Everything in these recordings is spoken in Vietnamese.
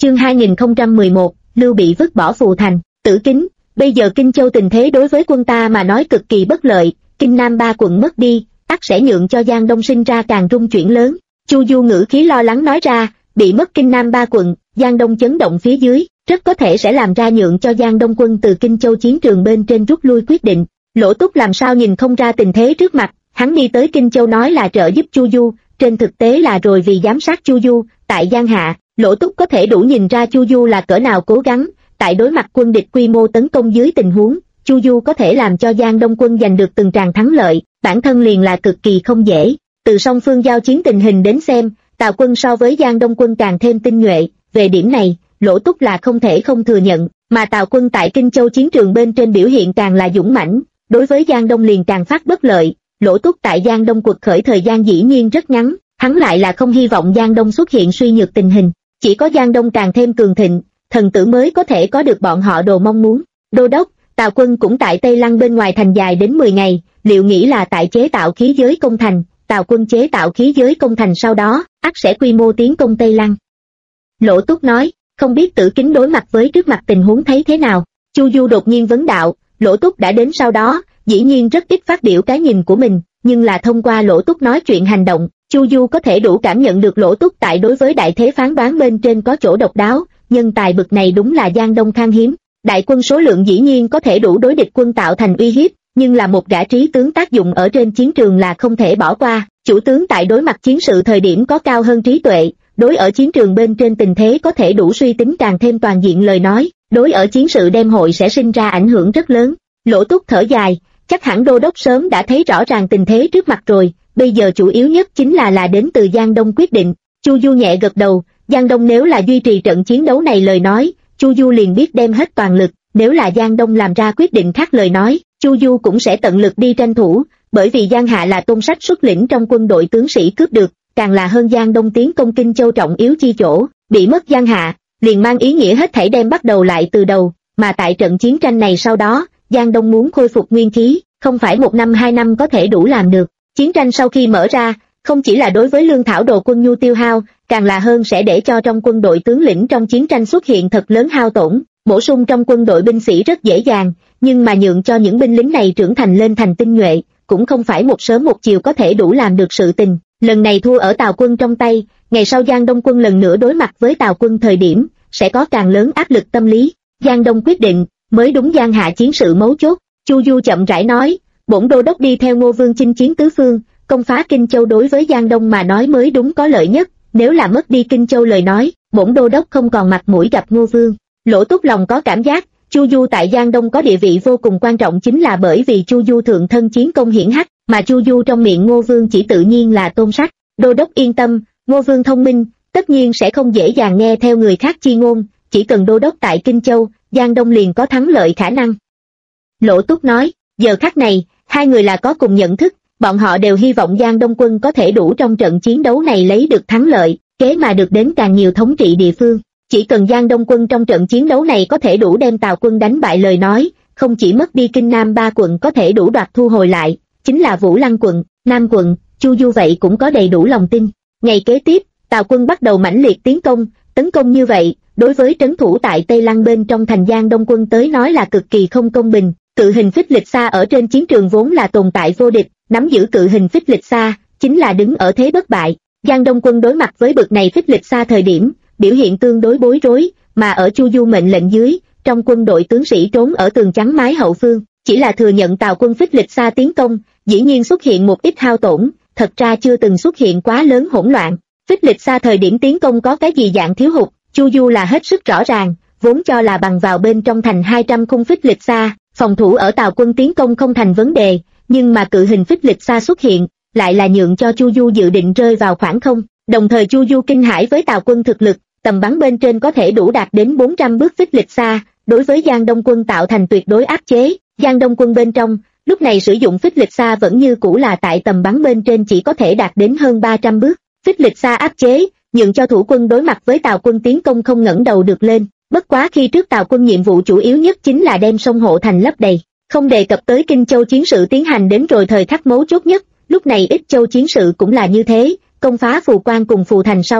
Chương 2011, Lưu Bị vứt bỏ Phù Thành. Tử Kính, bây giờ Kinh Châu tình thế đối với quân ta mà nói cực kỳ bất lợi, Kinh Nam 3 quận mất đi, ắt sẽ nhượng cho Giang Đông sinh ra càng rung chuyển lớn. Chu Du ngữ khí lo lắng nói ra, bị mất Kinh Nam 3 quận, Giang Đông chấn động phía dưới, rất có thể sẽ làm ra nhượng cho Giang Đông quân từ Kinh Châu chiến trường bên trên rút lui quyết định. Lỗ Túc làm sao nhìn không ra tình thế trước mặt, hắn đi tới Kinh Châu nói là trợ giúp Chu Du, trên thực tế là rồi vì giám sát Chu Du. Tại Giang Hạ, Lỗ Túc có thể đủ nhìn ra Chu Du là cỡ nào cố gắng, tại đối mặt quân địch quy mô tấn công dưới tình huống, Chu Du có thể làm cho Giang Đông quân giành được từng tràng thắng lợi, bản thân liền là cực kỳ không dễ. Từ song phương giao chiến tình hình đến xem, Tào quân so với Giang Đông quân càng thêm tinh nhuệ, về điểm này, Lỗ Túc là không thể không thừa nhận, mà Tào quân tại Kinh Châu chiến trường bên trên biểu hiện càng là dũng mãnh, đối với Giang Đông liền càng phát bất lợi. Lỗ Túc tại Giang Đông quật khởi thời gian dĩ nhiên rất ngắn, hắn lại là không hy vọng Giang Đông xuất hiện suy nhược tình hình, chỉ có Giang Đông càng thêm cường thịnh, thần tử mới có thể có được bọn họ đồ mong muốn. Đô đốc, Tào quân cũng tại Tây Lăng bên ngoài thành dài đến 10 ngày, liệu nghĩ là tại chế tạo khí giới công thành, Tào quân chế tạo khí giới công thành sau đó, ắt sẽ quy mô tiến công Tây Lăng. Lỗ Túc nói, không biết Tử Kính đối mặt với trước mặt tình huống thấy thế nào. Chu Du đột nhiên vấn đạo, Lỗ Túc đã đến sau đó, dĩ nhiên rất ít phát biểu cái nhìn của mình, nhưng là thông qua Lỗ Túc nói chuyện hành động, Chu Du có thể đủ cảm nhận được Lỗ Túc tại đối với đại thế phán đoán bên trên có chỗ độc đáo, nhân tài bực này đúng là Giang Đông khan hiếm. Đại quân số lượng dĩ nhiên có thể đủ đối địch quân tạo thành uy hiếp, nhưng là một gã trí tướng tác dụng ở trên chiến trường là không thể bỏ qua. Chủ tướng tại đối mặt chiến sự thời điểm có cao hơn trí tuệ, đối ở chiến trường bên trên tình thế có thể đủ suy tính càng thêm toàn diện lời nói, đối ở chiến sự đem hội sẽ sinh ra ảnh hưởng rất lớn. Lỗ Túc thở dài, chắc hẳn đô đốc sớm đã thấy rõ ràng tình thế trước mặt rồi, bây giờ chủ yếu nhất chính là đến từ Giang Đông quyết định. Chu Du nhẹ gật đầu, Giang Đông nếu là duy trì trận chiến đấu này lời nói, Chu Du liền biết đem hết toàn lực, nếu là Giang Đông làm ra quyết định khác lời nói, Chu Du cũng sẽ tận lực đi tranh thủ, bởi vì Giang Hạ là Tôn Sách xuất lĩnh trong quân đội tướng sĩ cướp được, càng là hơn Giang Đông tiến công Kinh Châu trọng yếu chi chỗ, bị mất Giang Hạ, liền mang ý nghĩa hết thảy đem bắt đầu lại từ đầu, mà tại trận chiến tranh này sau đó, Giang Đông muốn khôi phục nguyên khí, không phải 1 năm 2 năm có thể đủ làm được. Chiến tranh sau khi mở ra, không chỉ là đối với lương thảo đồ quân nhu tiêu hao, càng là hơn sẽ để cho trong quân đội tướng lĩnh trong chiến tranh xuất hiện thật lớn hao tổn, bổ sung trong quân đội binh sĩ rất dễ dàng, nhưng mà nhượng cho những binh lính này trưởng thành lên thành tinh nhuệ, cũng không phải một sớm một chiều có thể đủ làm được sự tình. Lần này thua ở Tào quân trong tay, ngày sau Giang Đông quân lần nữa đối mặt với Tào quân thời điểm, sẽ có càng lớn áp lực tâm lý. Giang Đông quyết định, mới đúng Giang Hạ chiến sự mấu chốt. Chu Du chậm rãi nói, bổn đô đốc đi theo Ngô Vương chinh chiến tứ phương, công phá Kinh Châu đối với Giang Đông mà nói mới đúng có lợi nhất, nếu là mất đi Kinh Châu lời nói, bổn đô đốc không còn mặt mũi gặp Ngô Vương. Lỗ Túc lòng có cảm giác, Chu Du tại Giang Đông có địa vị vô cùng quan trọng chính là bởi vì Chu Du thượng thân chiến công hiển hách, mà Chu Du trong miệng Ngô Vương chỉ tự nhiên là Tôn Sách. Đô đốc yên tâm, Ngô Vương thông minh, tất nhiên sẽ không dễ dàng nghe theo người khác chi ngôn, chỉ cần đô đốc tại Kinh Châu, Giang Đông liền có thắng lợi khả năng. Lỗ Túc nói, giờ khắc này, hai người là có cùng nhận thức, bọn họ đều hy vọng Giang Đông quân có thể đủ trong trận chiến đấu này lấy được thắng lợi, kế mà được đến càng nhiều thống trị địa phương. Chỉ cần Giang Đông quân trong trận chiến đấu này có thể đủ đem Tào quân đánh bại lời nói, không chỉ mất đi Kinh Nam 3 quận có thể đủ đoạt thu hồi lại, chính là Vũ Lăng quận, Nam quận, Chu Du vậy cũng có đầy đủ lòng tin. Ngày kế tiếp, Tào quân bắt đầu mãnh liệt tiến công, tấn công như vậy, đối với trấn thủ tại Tây Lăng bên trong thành Giang Đông quân tới nói là cực kỳ không công bình. Cự hình phích lịch xa ở trên chiến trường vốn là tồn tại vô địch, nắm giữ cự hình phích lịch xa, chính là đứng ở thế bất bại. Giang Đông quân đối mặt với bực này phích lịch xa thời điểm, biểu hiện tương đối bối rối, mà ở Chu Du mệnh lệnh dưới, trong quân đội tướng sĩ trốn ở tường chắn mái hậu phương, chỉ là thừa nhận Tào quân phích lịch xa tiến công, dĩ nhiên xuất hiện một ít hao tổn, thật ra chưa từng xuất hiện quá lớn hỗn loạn. Phích lịch xa thời điểm tiến công có cái gì dạng thiếu hụt, Chu Du là hết sức rõ ràng, vốn cho là bằng vào bên trong thành 200 khung phích lịch xa, phòng thủ ở Tào quân tiến công không thành vấn đề, nhưng mà cự hình phích lịch xa xuất hiện, lại là nhượng cho Chu Du dự định rơi vào khoảng không. Đồng thời Chu Du kinh hãi với Tào quân thực lực, tầm bắn bên trên có thể đủ đạt đến 400 bước phích lịch xa, đối với Giang Đông quân tạo thành tuyệt đối áp chế. Giang Đông quân bên trong, lúc này sử dụng phích lịch xa vẫn như cũ là tại tầm bắn bên trên chỉ có thể đạt đến hơn 300 bước. Phích lịch xa áp chế, nhượng cho thủ quân đối mặt với Tào quân tiến công không ngẩng đầu được lên. Bất quá khi trước Tào quân nhiệm vụ chủ yếu nhất chính là đem sông Hộ Thành lấp đầy, không đề cập tới Kinh Châu chiến sự tiến hành đến rồi thời khắc mấu chốt nhất, lúc này Ích Châu chiến sự cũng là như thế, công phá Phù Quan cùng Phù Thành sau đó,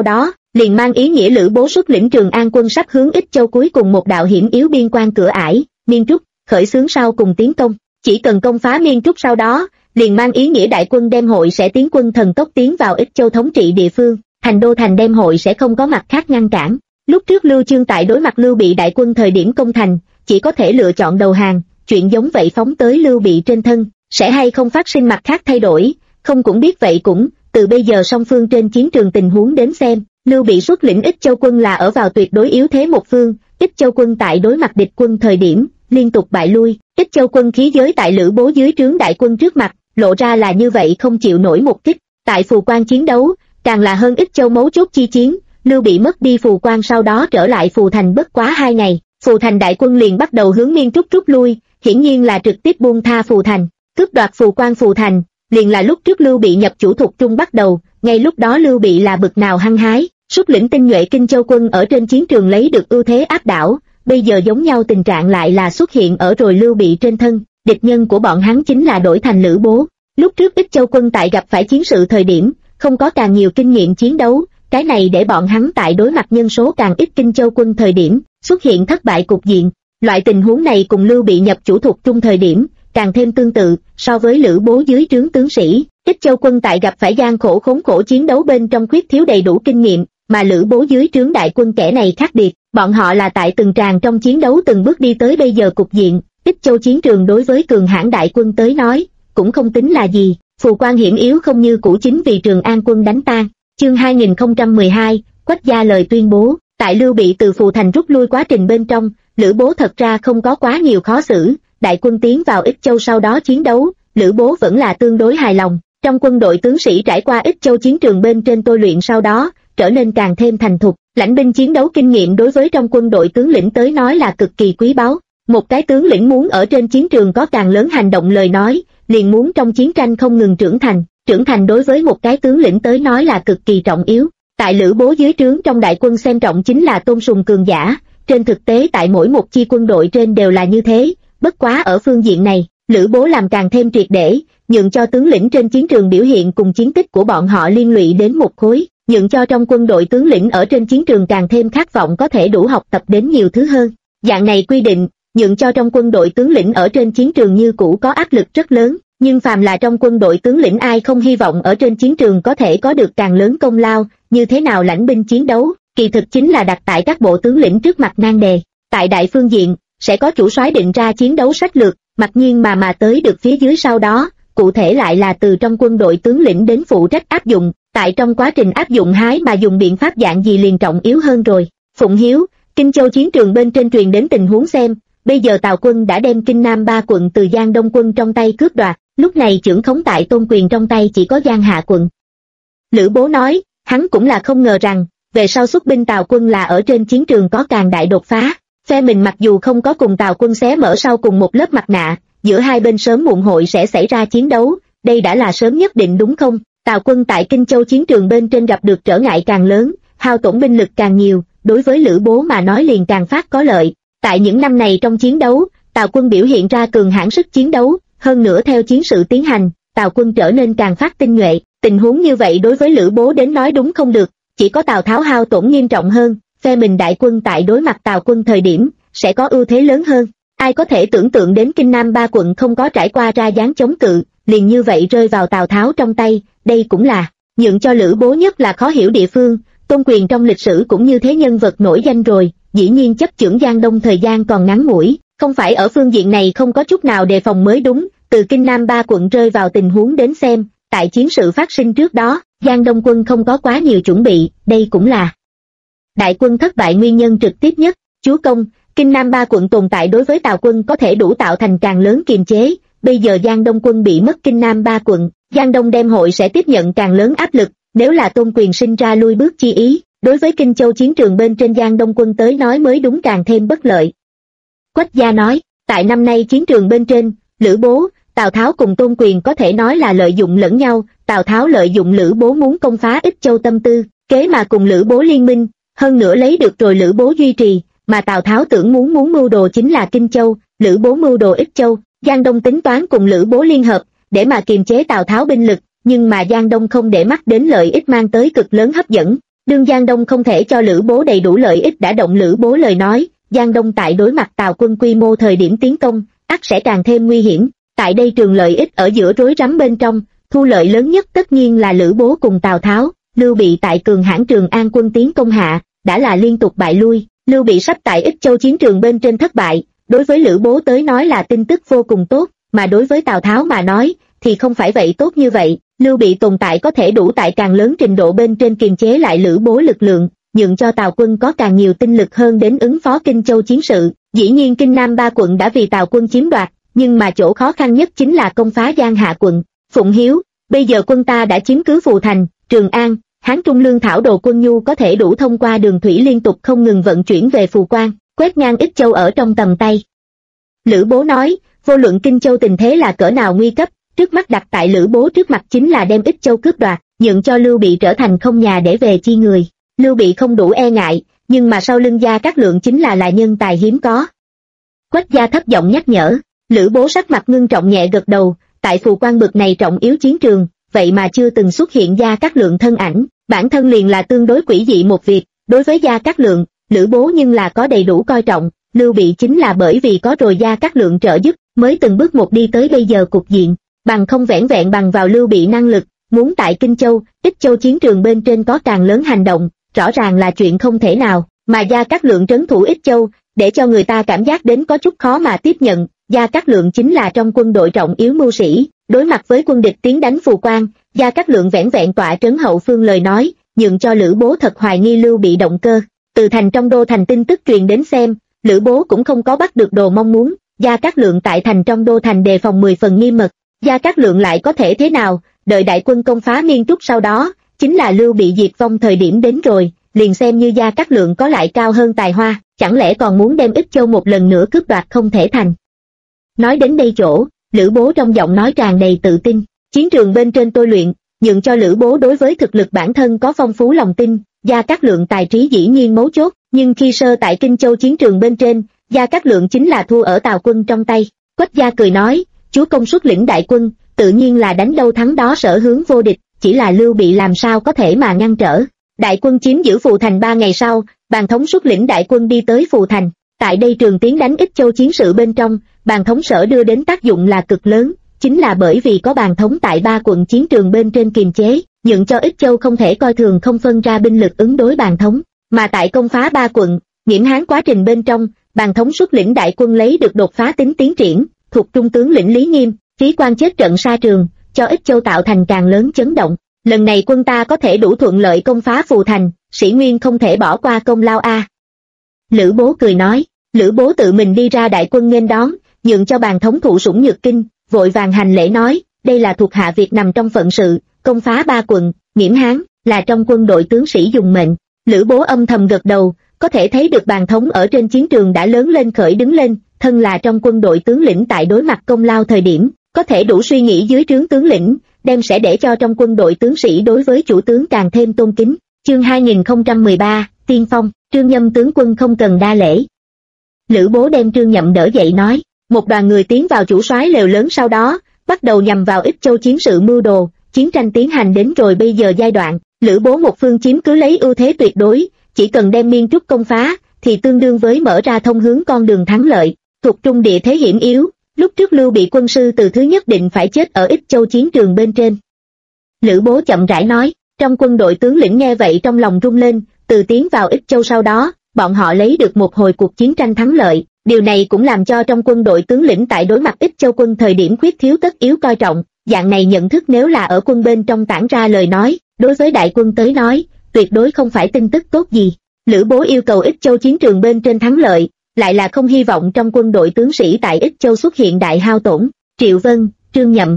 liền mang ý nghĩa Lữ Bố xuất lĩnh Trường An quân sắp hướng Ích Châu cuối cùng một đạo hiểm yếu biên quan cửa ải, Miên Trúc, khởi xướng sau cùng tiến công. Chỉ cần công phá Miên Trúc sau đó, liền mang ý nghĩa đại quân Đem Hội sẽ tiến quân thần tốc tiến vào Ích Châu thống trị địa phương, thành đô thành Đem Hội sẽ không có mặt khác ngăn cản. Lúc trước Lưu Chương tại đối mặt Lưu Bị đại quân thời điểm công thành, chỉ có thể lựa chọn đầu hàng, chuyện giống vậy phóng tới Lưu Bị trên thân, sẽ hay không phát sinh mặt khác thay đổi, không cũng biết vậy cũng, từ bây giờ song phương trên chiến trường tình huống đến xem, Lưu Bị xuất lĩnh Ích Châu quân là ở vào tuyệt đối yếu thế một phương, Ích Châu quân tại đối mặt địch quân thời điểm, liên tục bại lui, Ích Châu quân khí giới tại Lữ Bố dưới trướng đại quân trước mặt, lộ ra là như vậy không chịu nổi một kích, tại Phù Quan chiến đấu, càng là hơn Ích Châu mấu chốt chi chiến, Lưu Bị mất đi Phù Quan sau đó trở lại Phù Thành bất quá 2 ngày, Phù Thành đại quân liền bắt đầu hướng Miên Trúc rút lui, hiển nhiên là trực tiếp buông tha Phù Thành, cướp đoạt Phù Quan Phù Thành, liền là lúc trước Lưu Bị nhập chủ Thục Trung bắt đầu, ngay lúc đó Lưu Bị là bực nào hăng hái, xuất lĩnh tinh nhuệ Kinh Châu quân ở trên chiến trường lấy được ưu thế áp đảo, bây giờ giống nhau tình trạng lại là xuất hiện ở rồi Lưu Bị trên thân, địch nhân của bọn hắn chính là đổi thành Lữ Bố. Lúc trước Ích Châu quân tại gặp phải chiến sự thời điểm, không có càng nhiều kinh nghiệm chiến đấu, cái này để bọn hắn tại đối mặt nhân số càng ít Kinh Châu quân thời điểm, xuất hiện thất bại cục diện. Loại tình huống này cùng Lưu Bị nhập chủ Thục Trung thời điểm, càng thêm tương tự, so với Lữ Bố dưới trướng tướng sĩ, Ích Châu quân tại gặp phải gian khổ khốn khổ chiến đấu bên trong khuyết thiếu đầy đủ kinh nghiệm, mà Lữ Bố dưới trướng đại quân kẻ này khác biệt, bọn họ là tại từng tràng trong chiến đấu từng bước đi tới bây giờ cục diện, Ích Châu chiến trường đối với cường hãn đại quân tới nói, cũng không tính là gì, Phù Quan hiểm yếu không như cũ chính vì Trường An quân đánh tan. Chương 2012, Quách Gia lời tuyên bố, tại Lưu Bị từ Phù Thành rút lui quá trình bên trong, Lữ Bố thật ra không có quá nhiều khó xử, đại quân tiến vào Ích Châu sau đó chiến đấu, Lữ Bố vẫn là tương đối hài lòng, trong quân đội tướng sĩ trải qua Ích Châu chiến trường bên trên tôi luyện sau đó, trở nên càng thêm thành thục, lãnh binh chiến đấu kinh nghiệm đối với trong quân đội tướng lĩnh tới nói là cực kỳ quý báu, một cái tướng lĩnh muốn ở trên chiến trường có càng lớn hành động lời nói, liền muốn trong chiến tranh không ngừng trưởng thành đối với một cái tướng lĩnh tới nói là cực kỳ trọng yếu. Tại Lữ Bố dưới trướng trong đại quân xem trọng chính là tôn sùng cường giả, trên thực tế tại mỗi một chi quân đội trên đều là như thế, bất quá ở phương diện này, Lữ Bố làm càng thêm triệt để, nhượng cho tướng lĩnh trên chiến trường biểu hiện cùng chiến tích của bọn họ liên lụy đến một khối, nhượng cho trong quân đội tướng lĩnh ở trên chiến trường càng thêm khát vọng có thể đủ học tập đến nhiều thứ hơn. Dạng này quy định, nhượng cho trong quân đội tướng lĩnh ở trên chiến trường như cũ có áp lực rất lớn, nhưng phàm là trong quân đội tướng lĩnh ai không hy vọng ở trên chiến trường có thể có được càng lớn công lao, như thế nào lãnh binh chiến đấu, kỳ thực chính là đặt tại các bộ tướng lĩnh trước mặt nan đề. Tại đại phương diện, sẽ có chủ soái định ra chiến đấu sách lược, mặc nhiên mà tới được phía dưới sau đó, cụ thể lại là từ trong quân đội tướng lĩnh đến phụ trách áp dụng, tại trong quá trình áp dụng hái mà dùng biện pháp dạng gì liền trọng yếu hơn rồi. Phụng Hiếu, Kinh Châu chiến trường bên trên truyền đến tình huống xem, bây giờ Tào quân đã đem Kinh Nam 3 quận từ Giang Đông quân trong tay cướp đoạt, lúc này trưởng khống tại Tôn Quyền trong tay chỉ có Giang Hạ quận. Lữ Bố nói, hắn cũng là không ngờ rằng, về sau xuất binh Tào quân là ở trên chiến trường có càng đại đột phá, phe mình mặc dù không có cùng Tào quân xé mở sau cùng một lớp mặt nạ, giữa hai bên sớm muộn hội sẽ xảy ra chiến đấu, đây đã là sớm nhất định đúng không? Tào quân tại Kinh Châu chiến trường bên trên gặp được trở ngại càng lớn, hao tổn binh lực càng nhiều, đối với Lữ Bố mà nói liền càng phát có lợi. Tại những năm này trong chiến đấu, Tào quân biểu hiện ra cường hãn sức chiến đấu, hơn nữa theo chiến sự tiến hành, Tào quân trở nên càng phát tinh nhuệ. Tình huống như vậy đối với Lữ Bố đến nói đúng không được, chỉ có Tào Tháo hao tổn nghiêm trọng hơn, phe mình đại quân tại đối mặt Tào quân thời điểm, sẽ có ưu thế lớn hơn. Ai có thể tưởng tượng đến Kinh Nam 3 quận không có trải qua ra dáng chống cự, liền như vậy rơi vào Tào Tháo trong tay, đây cũng là nhượng cho Lữ Bố nhất là khó hiểu địa phương. Tôn Quyền trong lịch sử cũng như thế nhân vật nổi danh rồi, dĩ nhiên chấp chưởng Giang Đông thời gian còn ngắn ngủi, không phải ở phương diện này không có chút nào đề phòng mới đúng. Từ Kinh Nam 3 quận rơi vào tình huống đến xem, tại chiến sự phát sinh trước đó, Giang Đông quân không có quá nhiều chuẩn bị, đây cũng là đại quân thất bại nguyên nhân trực tiếp nhất. Chúa công, Kinh Nam 3 quận tồn tại đối với Tào quân có thể đủ tạo thành càng lớn kiềm chế, bây giờ Giang Đông quân bị mất Kinh Nam 3 quận, Giang Đông đem hội sẽ tiếp nhận càng lớn áp lực, nếu là Tôn Quyền sinh ra lui bước chi ý, đối với Kinh Châu chiến trường bên trên Giang Đông quân tới nói mới đúng càng thêm bất lợi. Quách Gia nói, tại năm nay chiến trường bên trên, Lữ Bố, Tào Tháo cùng Tôn Quyền có thể nói là lợi dụng lẫn nhau, Tào Tháo lợi dụng Lữ Bố muốn công phá Ích Châu tâm tư, kế mà cùng Lữ Bố liên minh, hơn nữa lấy được rồi Lữ Bố duy trì, mà Tào Tháo tưởng muốn mưu đồ chính là Kinh Châu, Lữ Bố mưu đồ Ích Châu, Giang Đông tính toán cùng Lữ Bố liên hợp, để mà kiềm chế Tào Tháo binh lực, nhưng mà Giang Đông không để mắt đến lợi ích mang tới cực lớn hấp dẫn. Đương Giang Đông không thể cho Lữ Bố đầy đủ lợi ích đã động Lữ Bố lời nói, Giang Đông tại đối mặt Tào quân quy mô thời điểm tiến công, ắt sẽ càng thêm nguy hiểm. Tại đây trường lợi ích ở giữa rối rắm bên trong, thu lợi lớn nhất tất nhiên là Lữ Bố cùng Tào Tháo. Lưu Bị tại cường hãn Trường An quân tiến công hạ, đã là liên tục bại lui. Lưu Bị sắp tại Ích Châu chiến trường bên trên thất bại, đối với Lữ Bố tới nói là tin tức vô cùng tốt, mà đối với Tào Tháo mà nói, thì không phải vậy tốt như vậy. Lưu Bị tồn tại có thể đủ tại càng lớn trình độ bên trên kiềm chế lại Lữ Bố lực lượng, nhượng cho Tào quân có càng nhiều tinh lực hơn đến ứng phó Kinh Châu chiến sự. Dĩ nhiên Kinh Nam 3 quận đã vì Tào quân chiếm đoạt, nhưng mà chỗ khó khăn nhất chính là công phá Giang Hạ quận. Phụng Hiếu, bây giờ quân ta đã chiếm cứ Phù Thành, Trường An, Hán Trung lương thảo đồ quân nhu có thể đủ thông qua đường thủy liên tục không ngừng vận chuyển về Phù Quan, quét ngang Ích Châu ở trong tầm tay. Lữ Bố nói, vô luận Kinh Châu tình thế là cỡ nào nguy cấp, trước mắt đặt tại Lữ Bố trước mặt chính là đem Ích Châu cướp đoạt, nhượng cho Lưu Bị trở thành không nhà để về chi người. Lưu Bị không đủ e ngại, nhưng mà sau lưng Gia Cát Lượng chính là nhân tài hiếm có. Quách Gia thấp giọng nhắc nhở, Lữ Bố sắc mặt ngưng trọng nhẹ gật đầu, tại Phù Quan bực này trọng yếu chiến trường, vậy mà chưa từng xuất hiện Gia Cát Lượng thân ảnh, bản thân liền là tương đối quỷ dị một việc. Đối với Gia Cát Lượng, Lữ Bố nhưng là có đầy đủ coi trọng. Lưu Bị chính là bởi vì có rồi Gia Cát Lượng trợ giúp, mới từng bước một đi tới bây giờ cục diện, bằng không vẻn vẹn bằng vào Lưu Bị năng lực, muốn tại Kinh Châu, Ích Châu chiến trường bên trên có càng lớn hành động, rõ ràng là chuyện không thể nào, mà Gia Cát Lượng trấn thủ Ích Châu, để cho người ta cảm giác đến có chút khó mà tiếp nhận. Gia Cát Lượng chính là trong quân đội trọng yếu mưu sĩ, đối mặt với quân địch tiến đánh Phù Quan, Gia Cát Lượng vẻn vẹn tọa trấn hậu phương lời nói, nhượng cho Lữ Bố thật hoài nghi Lưu Bị động cơ. Từ thành trong đô thành tin tức truyền đến xem, Lữ Bố cũng không có bắt được đồ mong muốn, Gia Cát Lượng tại thành trong đô thành đề phòng 10 phần nghiêm mật. Gia Cát Lượng lại có thể thế nào, đợi đại quân công phá Miên Trúc sau đó, chính là Lưu Bị diệt vong thời điểm đến rồi, liền xem như Gia Cát Lượng có lại cao hơn tài hoa, chẳng lẽ còn muốn đem Ích Châu một lần nữa cướp đoạt không thể thành. Nói đến đây chỗ, Lữ Bố trong giọng nói tràn đầy tự tin, chiến trường bên trên tôi luyện, nhượng cho Lữ Bố đối với thực lực bản thân có phong phú lòng tin. Gia Cát Lượng tài trí dĩ nhiên mấu chốt, nhưng khi sơ tại Kinh Châu chiến trường bên trên, Gia Cát Lượng chính là thua ở Tào quân trong tay. Quách Gia cười nói, chúa công xuất lĩnh đại quân, tự nhiên là đánh đâu thắng đó sở hướng vô địch, chỉ là Lưu Bị làm sao có thể mà ngăn trở. Đại quân chiếm giữ Phù Thành 3 ngày sau, Bàn Thống xuất lĩnh đại quân đi tới Phù Thành. Tại đây trường tiến đánh Ích Châu chiến sự bên trong, Bàn Thống sở đưa đến tác dụng là cực lớn, chính là bởi vì có Bàn Thống tại 3 quận chiến trường bên trên kiềm chế, nhượng cho Ích Châu không thể coi thường không phân ra binh lực ứng đối Bàn Thống. Mà tại công phá 3 quận, Nghiễm Hán quá trình bên trong, Bàn Thống xuất lĩnh đại quân lấy được đột phá tính tiến triển, thuộc trung tướng lĩnh Lý Nghiêm, Phí Quan chết trận sa trường, cho Ích Châu tạo thành càng lớn chấn động. Lần này quân ta có thể đủ thuận lợi công phá Phù Thành, sĩ nguyên không thể bỏ qua công lao a. Lữ Bố cười nói, Lữ Bố tự mình đi ra đại quân nghênh đón, nhượng cho Bàn Thống thụ sủng nhược kinh, vội vàng hành lễ nói, đây là thuộc hạ việc nằm trong phận sự, công phá 3 quận, Nghiễm Hán, là trong quân đội tướng sĩ dùng mệnh. Lữ Bố âm thầm gật đầu, có thể thấy được Bàn Thống ở trên chiến trường đã lớn lên khởi đứng lên, thân là trong quân đội tướng lĩnh tại đối mặt công lao thời điểm, có thể đủ suy nghĩ dưới trướng tướng lĩnh, đem sẽ để cho trong quân đội tướng sĩ đối với chủ tướng càng thêm tôn kính. Chương 2013, Tiên Phong, Trương Nhâm tướng quân không cần đa lễ. Lữ Bố đem Trương Nhậm đỡ dậy nói, một đoàn người tiến vào chủ soái lều lớn sau đó, bắt đầu nhằm vào Ích Châu chiến sự mưu đồ, chiến tranh tiến hành đến rồi bây giờ giai đoạn, Lữ Bố một phương chiếm cứ lấy ưu thế tuyệt đối, chỉ cần đem Miên Trúc công phá, thì tương đương với mở ra thông hướng con đường thắng lợi. Thuộc trung địa thế hiểm yếu, lúc trước Lưu Bị quân sư từ thứ nhất định phải chết ở Ích Châu chiến trường bên trên. Lữ Bố chậm rãi nói, trong quân đội tướng lĩnh nghe vậy trong lòng rung lên, từ tiến vào Ích Châu sau đó, bọn họ lấy được một hồi cuộc chiến tranh thắng lợi, điều này cũng làm cho trong quân đội tướng lĩnh tại đối mặt Ích Châu quân thời điểm khuyết thiếu tất yếu coi trọng, dạng này nhận thức nếu là ở quân bên trong tản ra lời nói, đối với đại quân tới nói, tuyệt đối không phải tin tức tốt gì. Lữ Bố yêu cầu Ích Châu chiến trường bên trên thắng lợi, lại là không hy vọng trong quân đội tướng sĩ tại Ích Châu xuất hiện đại hao tổn. Triệu Vân, Trương Nhậm.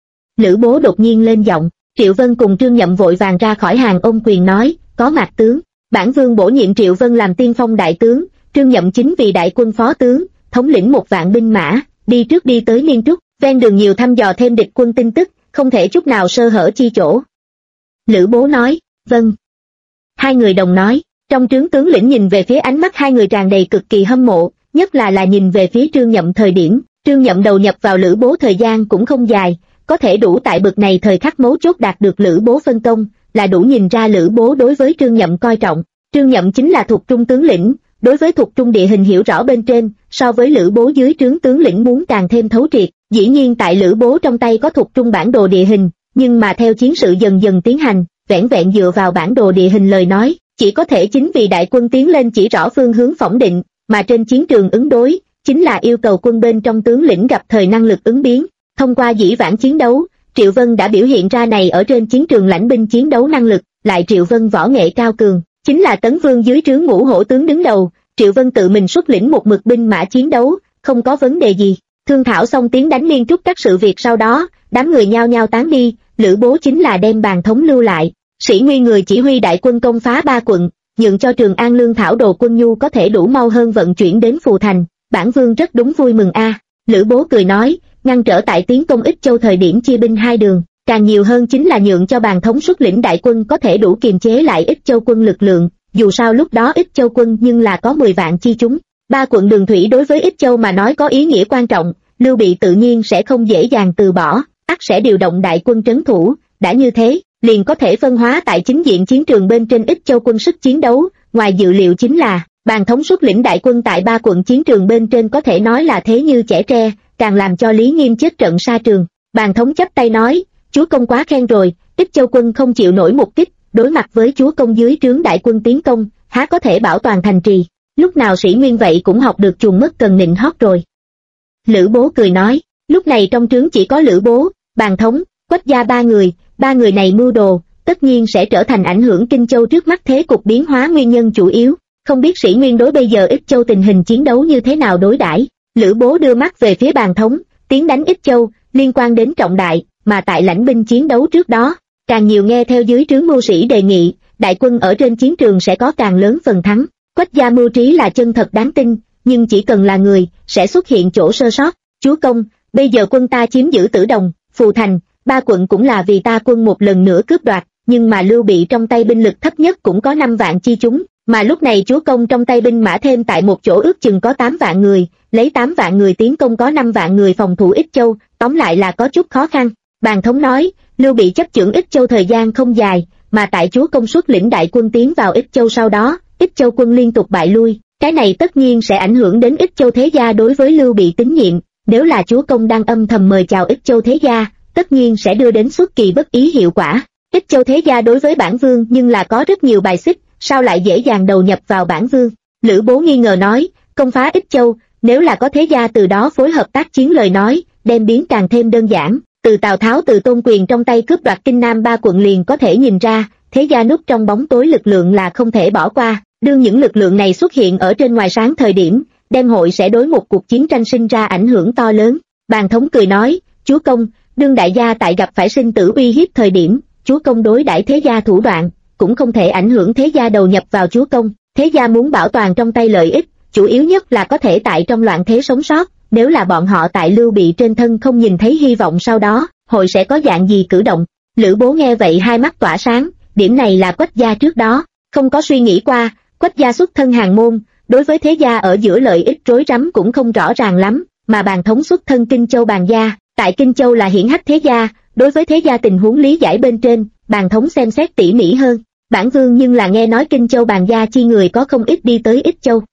Lữ Bố đột nhiên lên giọng, Triệu Vân cùng Trương Nhậm vội vàng ra khỏi hàng ôm quyền nói, có mặt tướng. Bản vương bổ nhiệm Triệu Vân làm tiên phong đại tướng, Trương Nhậm chính vì đại quân phó tướng, thống lĩnh 1 vạn binh mã, đi trước đi tới Miên Trúc, ven đường nhiều thăm dò thêm địch quân tin tức, không thể chút nào sơ hở chi chỗ. Lữ Bố nói, vâng. Hai người đồng nói, trong trướng tướng lĩnh nhìn về phía ánh mắt hai người tràn đầy cực kỳ hâm mộ, nhất là nhìn về phía Trương Nhậm thời điểm, Trương Nhậm đầu nhập vào Lữ Bố thời gian cũng không dài, có thể đủ tại bực này thời khắc mấu chốt đạt được Lữ Bố phân công, là đủ nhìn ra Lữ Bố đối với Trương Nhậm coi trọng. Trương Nhậm chính là thuộc trung tướng lĩnh, đối với thuộc trung địa hình hiểu rõ bên trên, so với Lữ Bố dưới trướng tướng lĩnh muốn càng thêm thấu triệt. Dĩ nhiên tại Lữ Bố trong tay có thuộc trung bản đồ địa hình, nhưng mà theo chiến sự dần dần tiến hành, vẻn vẹn dựa vào bản đồ địa hình lời nói, chỉ có thể chính vì đại quân tiến lên chỉ rõ phương hướng phỏng định, mà trên chiến trường ứng đối, chính là yêu cầu quân bên trong tướng lĩnh gặp thời năng lực ứng biến. Thông qua dĩ vãng chiến đấu, Triệu Vân đã biểu hiện ra này ở trên chiến trường lãnh binh chiến đấu năng lực, lại Triệu Vân võ nghệ cao cường, chính là Tấn Vương dưới trướng Ngũ Hổ tướng đứng đầu, Triệu Vân tự mình xuất lĩnh một mực binh mã chiến đấu, không có vấn đề gì. Thương thảo xong tiến đánh liên trúc các sự việc sau đó, đám người nhao nhao tán đi, Lữ Bố chính là đem Bàn Thống lưu lại. Sĩ Nguyên người chỉ huy đại quân công phá 3 quận, nhượng cho Trường An lương thảo đồ quân nhu có thể đủ mau hơn vận chuyển đến Phù Thành, bản vương rất đúng vui mừng a. Lữ Bố cười nói, ngăn trở tại tiến công Ích Châu thời điểm chia binh 2 đường, càng nhiều hơn chính là nhượng cho Bàn Thống xuất lĩnh đại quân có thể đủ kiềm chế lại Ích Châu quân lực lượng, dù sao lúc đó Ích Châu quân nhưng là có 10 vạn chi chúng. 3 quận đường thủy đối với Ích Châu mà nói có ý nghĩa quan trọng, Lưu Bị tự nhiên sẽ không dễ dàng từ bỏ, ắt sẽ điều động đại quân trấn thủ, đã như thế, liền có thể phân hóa tại chính diện chiến trường bên trên Ích Châu quân sức chiến đấu. Ngoài dự liệu chính là, Bàn Thống xuất lĩnh đại quân tại 3 quận chiến trường bên trên có thể nói là thế như chẻ tre, càng làm cho Lý Nghiêm chết trận sa trường. Bàn Thống chắp tay nói, chúa công quá khen rồi, Ích Châu quân không chịu nổi một kích, đối mặt với chúa công dưới trướng đại quân tiến công, há có thể bảo toàn thành trì. Lúc nào Sĩ Nguyên vậy cũng học được chuồng mất cần nịnh hót rồi. Lữ Bố cười nói, lúc này trong trướng chỉ có Lữ Bố, Bàn Thống, Quách Gia 3 người, 3 người này mưu đồ, tất nhiên sẽ trở thành ảnh hưởng Kinh Châu trước mắt thế cục biến hóa nguyên nhân chủ yếu. Không biết Sĩ Nguyên đối bây giờ Ích Châu tình hình chiến đấu như thế nào đối đãi. Lữ Bố đưa mắt về phía Bàn Thống, tiến đánh Ích Châu, liên quan đến trọng đại, mà tại lãnh binh chiến đấu trước đó, càng nhiều nghe theo dưới trướng mưu sĩ đề nghị, đại quân ở trên chiến trường sẽ có càng lớn phần thắng. Quách Gia mưu trí là chân thật đáng tin, nhưng chỉ cần là người, sẽ xuất hiện chỗ sơ sót. Chúa công, bây giờ quân ta chiếm giữ Tử Đồng, Phù Thành, 3 quận cũng là vì ta quân một lần nữa cướp đoạt, nhưng mà Lưu Bị trong tay binh lực thấp nhất cũng có 5 vạn chi chúng, mà lúc này chúa công trong tay binh mã thêm tại một chỗ ước chừng có 8 vạn người, lấy 8 vạn người tiến công có 5 vạn người phòng thủ Ích Châu, tóm lại là có chút khó khăn. Bàn Thống nói, Lưu Bị chấp chưởng Ích Châu thời gian không dài, mà tại chúa công xuất lĩnh đại quân tiến vào Ích Châu sau đó, Ích Châu quân liên tục bại lui, cái này tất nhiên sẽ ảnh hưởng đến Ích Châu thế gia đối với Lưu Bị tín nhiệm, nếu là chúa công đang âm thầm mời chào Ích Châu thế gia, tất nhiên sẽ đưa đến xuất kỳ bất ý hiệu quả. Ích Châu thế gia đối với bản vương nhưng là có rất nhiều bài xích, sao lại dễ dàng đầu nhập vào bản vương? Lữ Bố nghi ngờ nói, công phá Ích Châu, nếu là có thế gia từ đó phối hợp tác chiến lời nói, đem biến càng thêm đơn giản. Từ Tào Tháo từ Tôn Quyền trong tay cướp đoạt Kinh Nam 3 quận liền có thể nhìn ra, thế gia núp trong bóng tối lực lượng là không thể bỏ qua. Đương những lực lượng này xuất hiện ở trên ngoài sáng thời điểm, đem hội sẽ đối một cuộc chiến tranh sinh ra ảnh hưởng to lớn. Bàn Thống cười nói, chúa công, đương đại gia tại gặp phải sinh tử uy hiếp thời điểm, chúa công đối đãi thế gia thủ đoạn, cũng không thể ảnh hưởng thế gia đầu nhập vào chúa công. Thế gia muốn bảo toàn trong tay lợi ích, chủ yếu nhất là có thể tại trong loạn thế sống sót. Nếu là bọn họ tại Lưu Bị trên thân không nhìn thấy hy vọng sau đó, hội sẽ có dạng gì cử động. Lữ Bố nghe vậy hai mắt tỏa sáng, điểm này là Quách gia trước đó không có suy nghĩ qua. Quách gia xuất thân hàn môn, đối với thế gia ở giữa lợi ích rối rắm cũng không rõ ràng lắm, mà Bàn Thống xuất thân Kinh Châu Bàn gia, tại Kinh Châu là hiển hách thế gia, đối với thế gia tình huống lý giải bên trên, Bàn Thống xem xét tỉ mỉ hơn. Bản vương nhưng là nghe nói Kinh Châu Bàn gia chi người có không ít đi tới Ích Châu.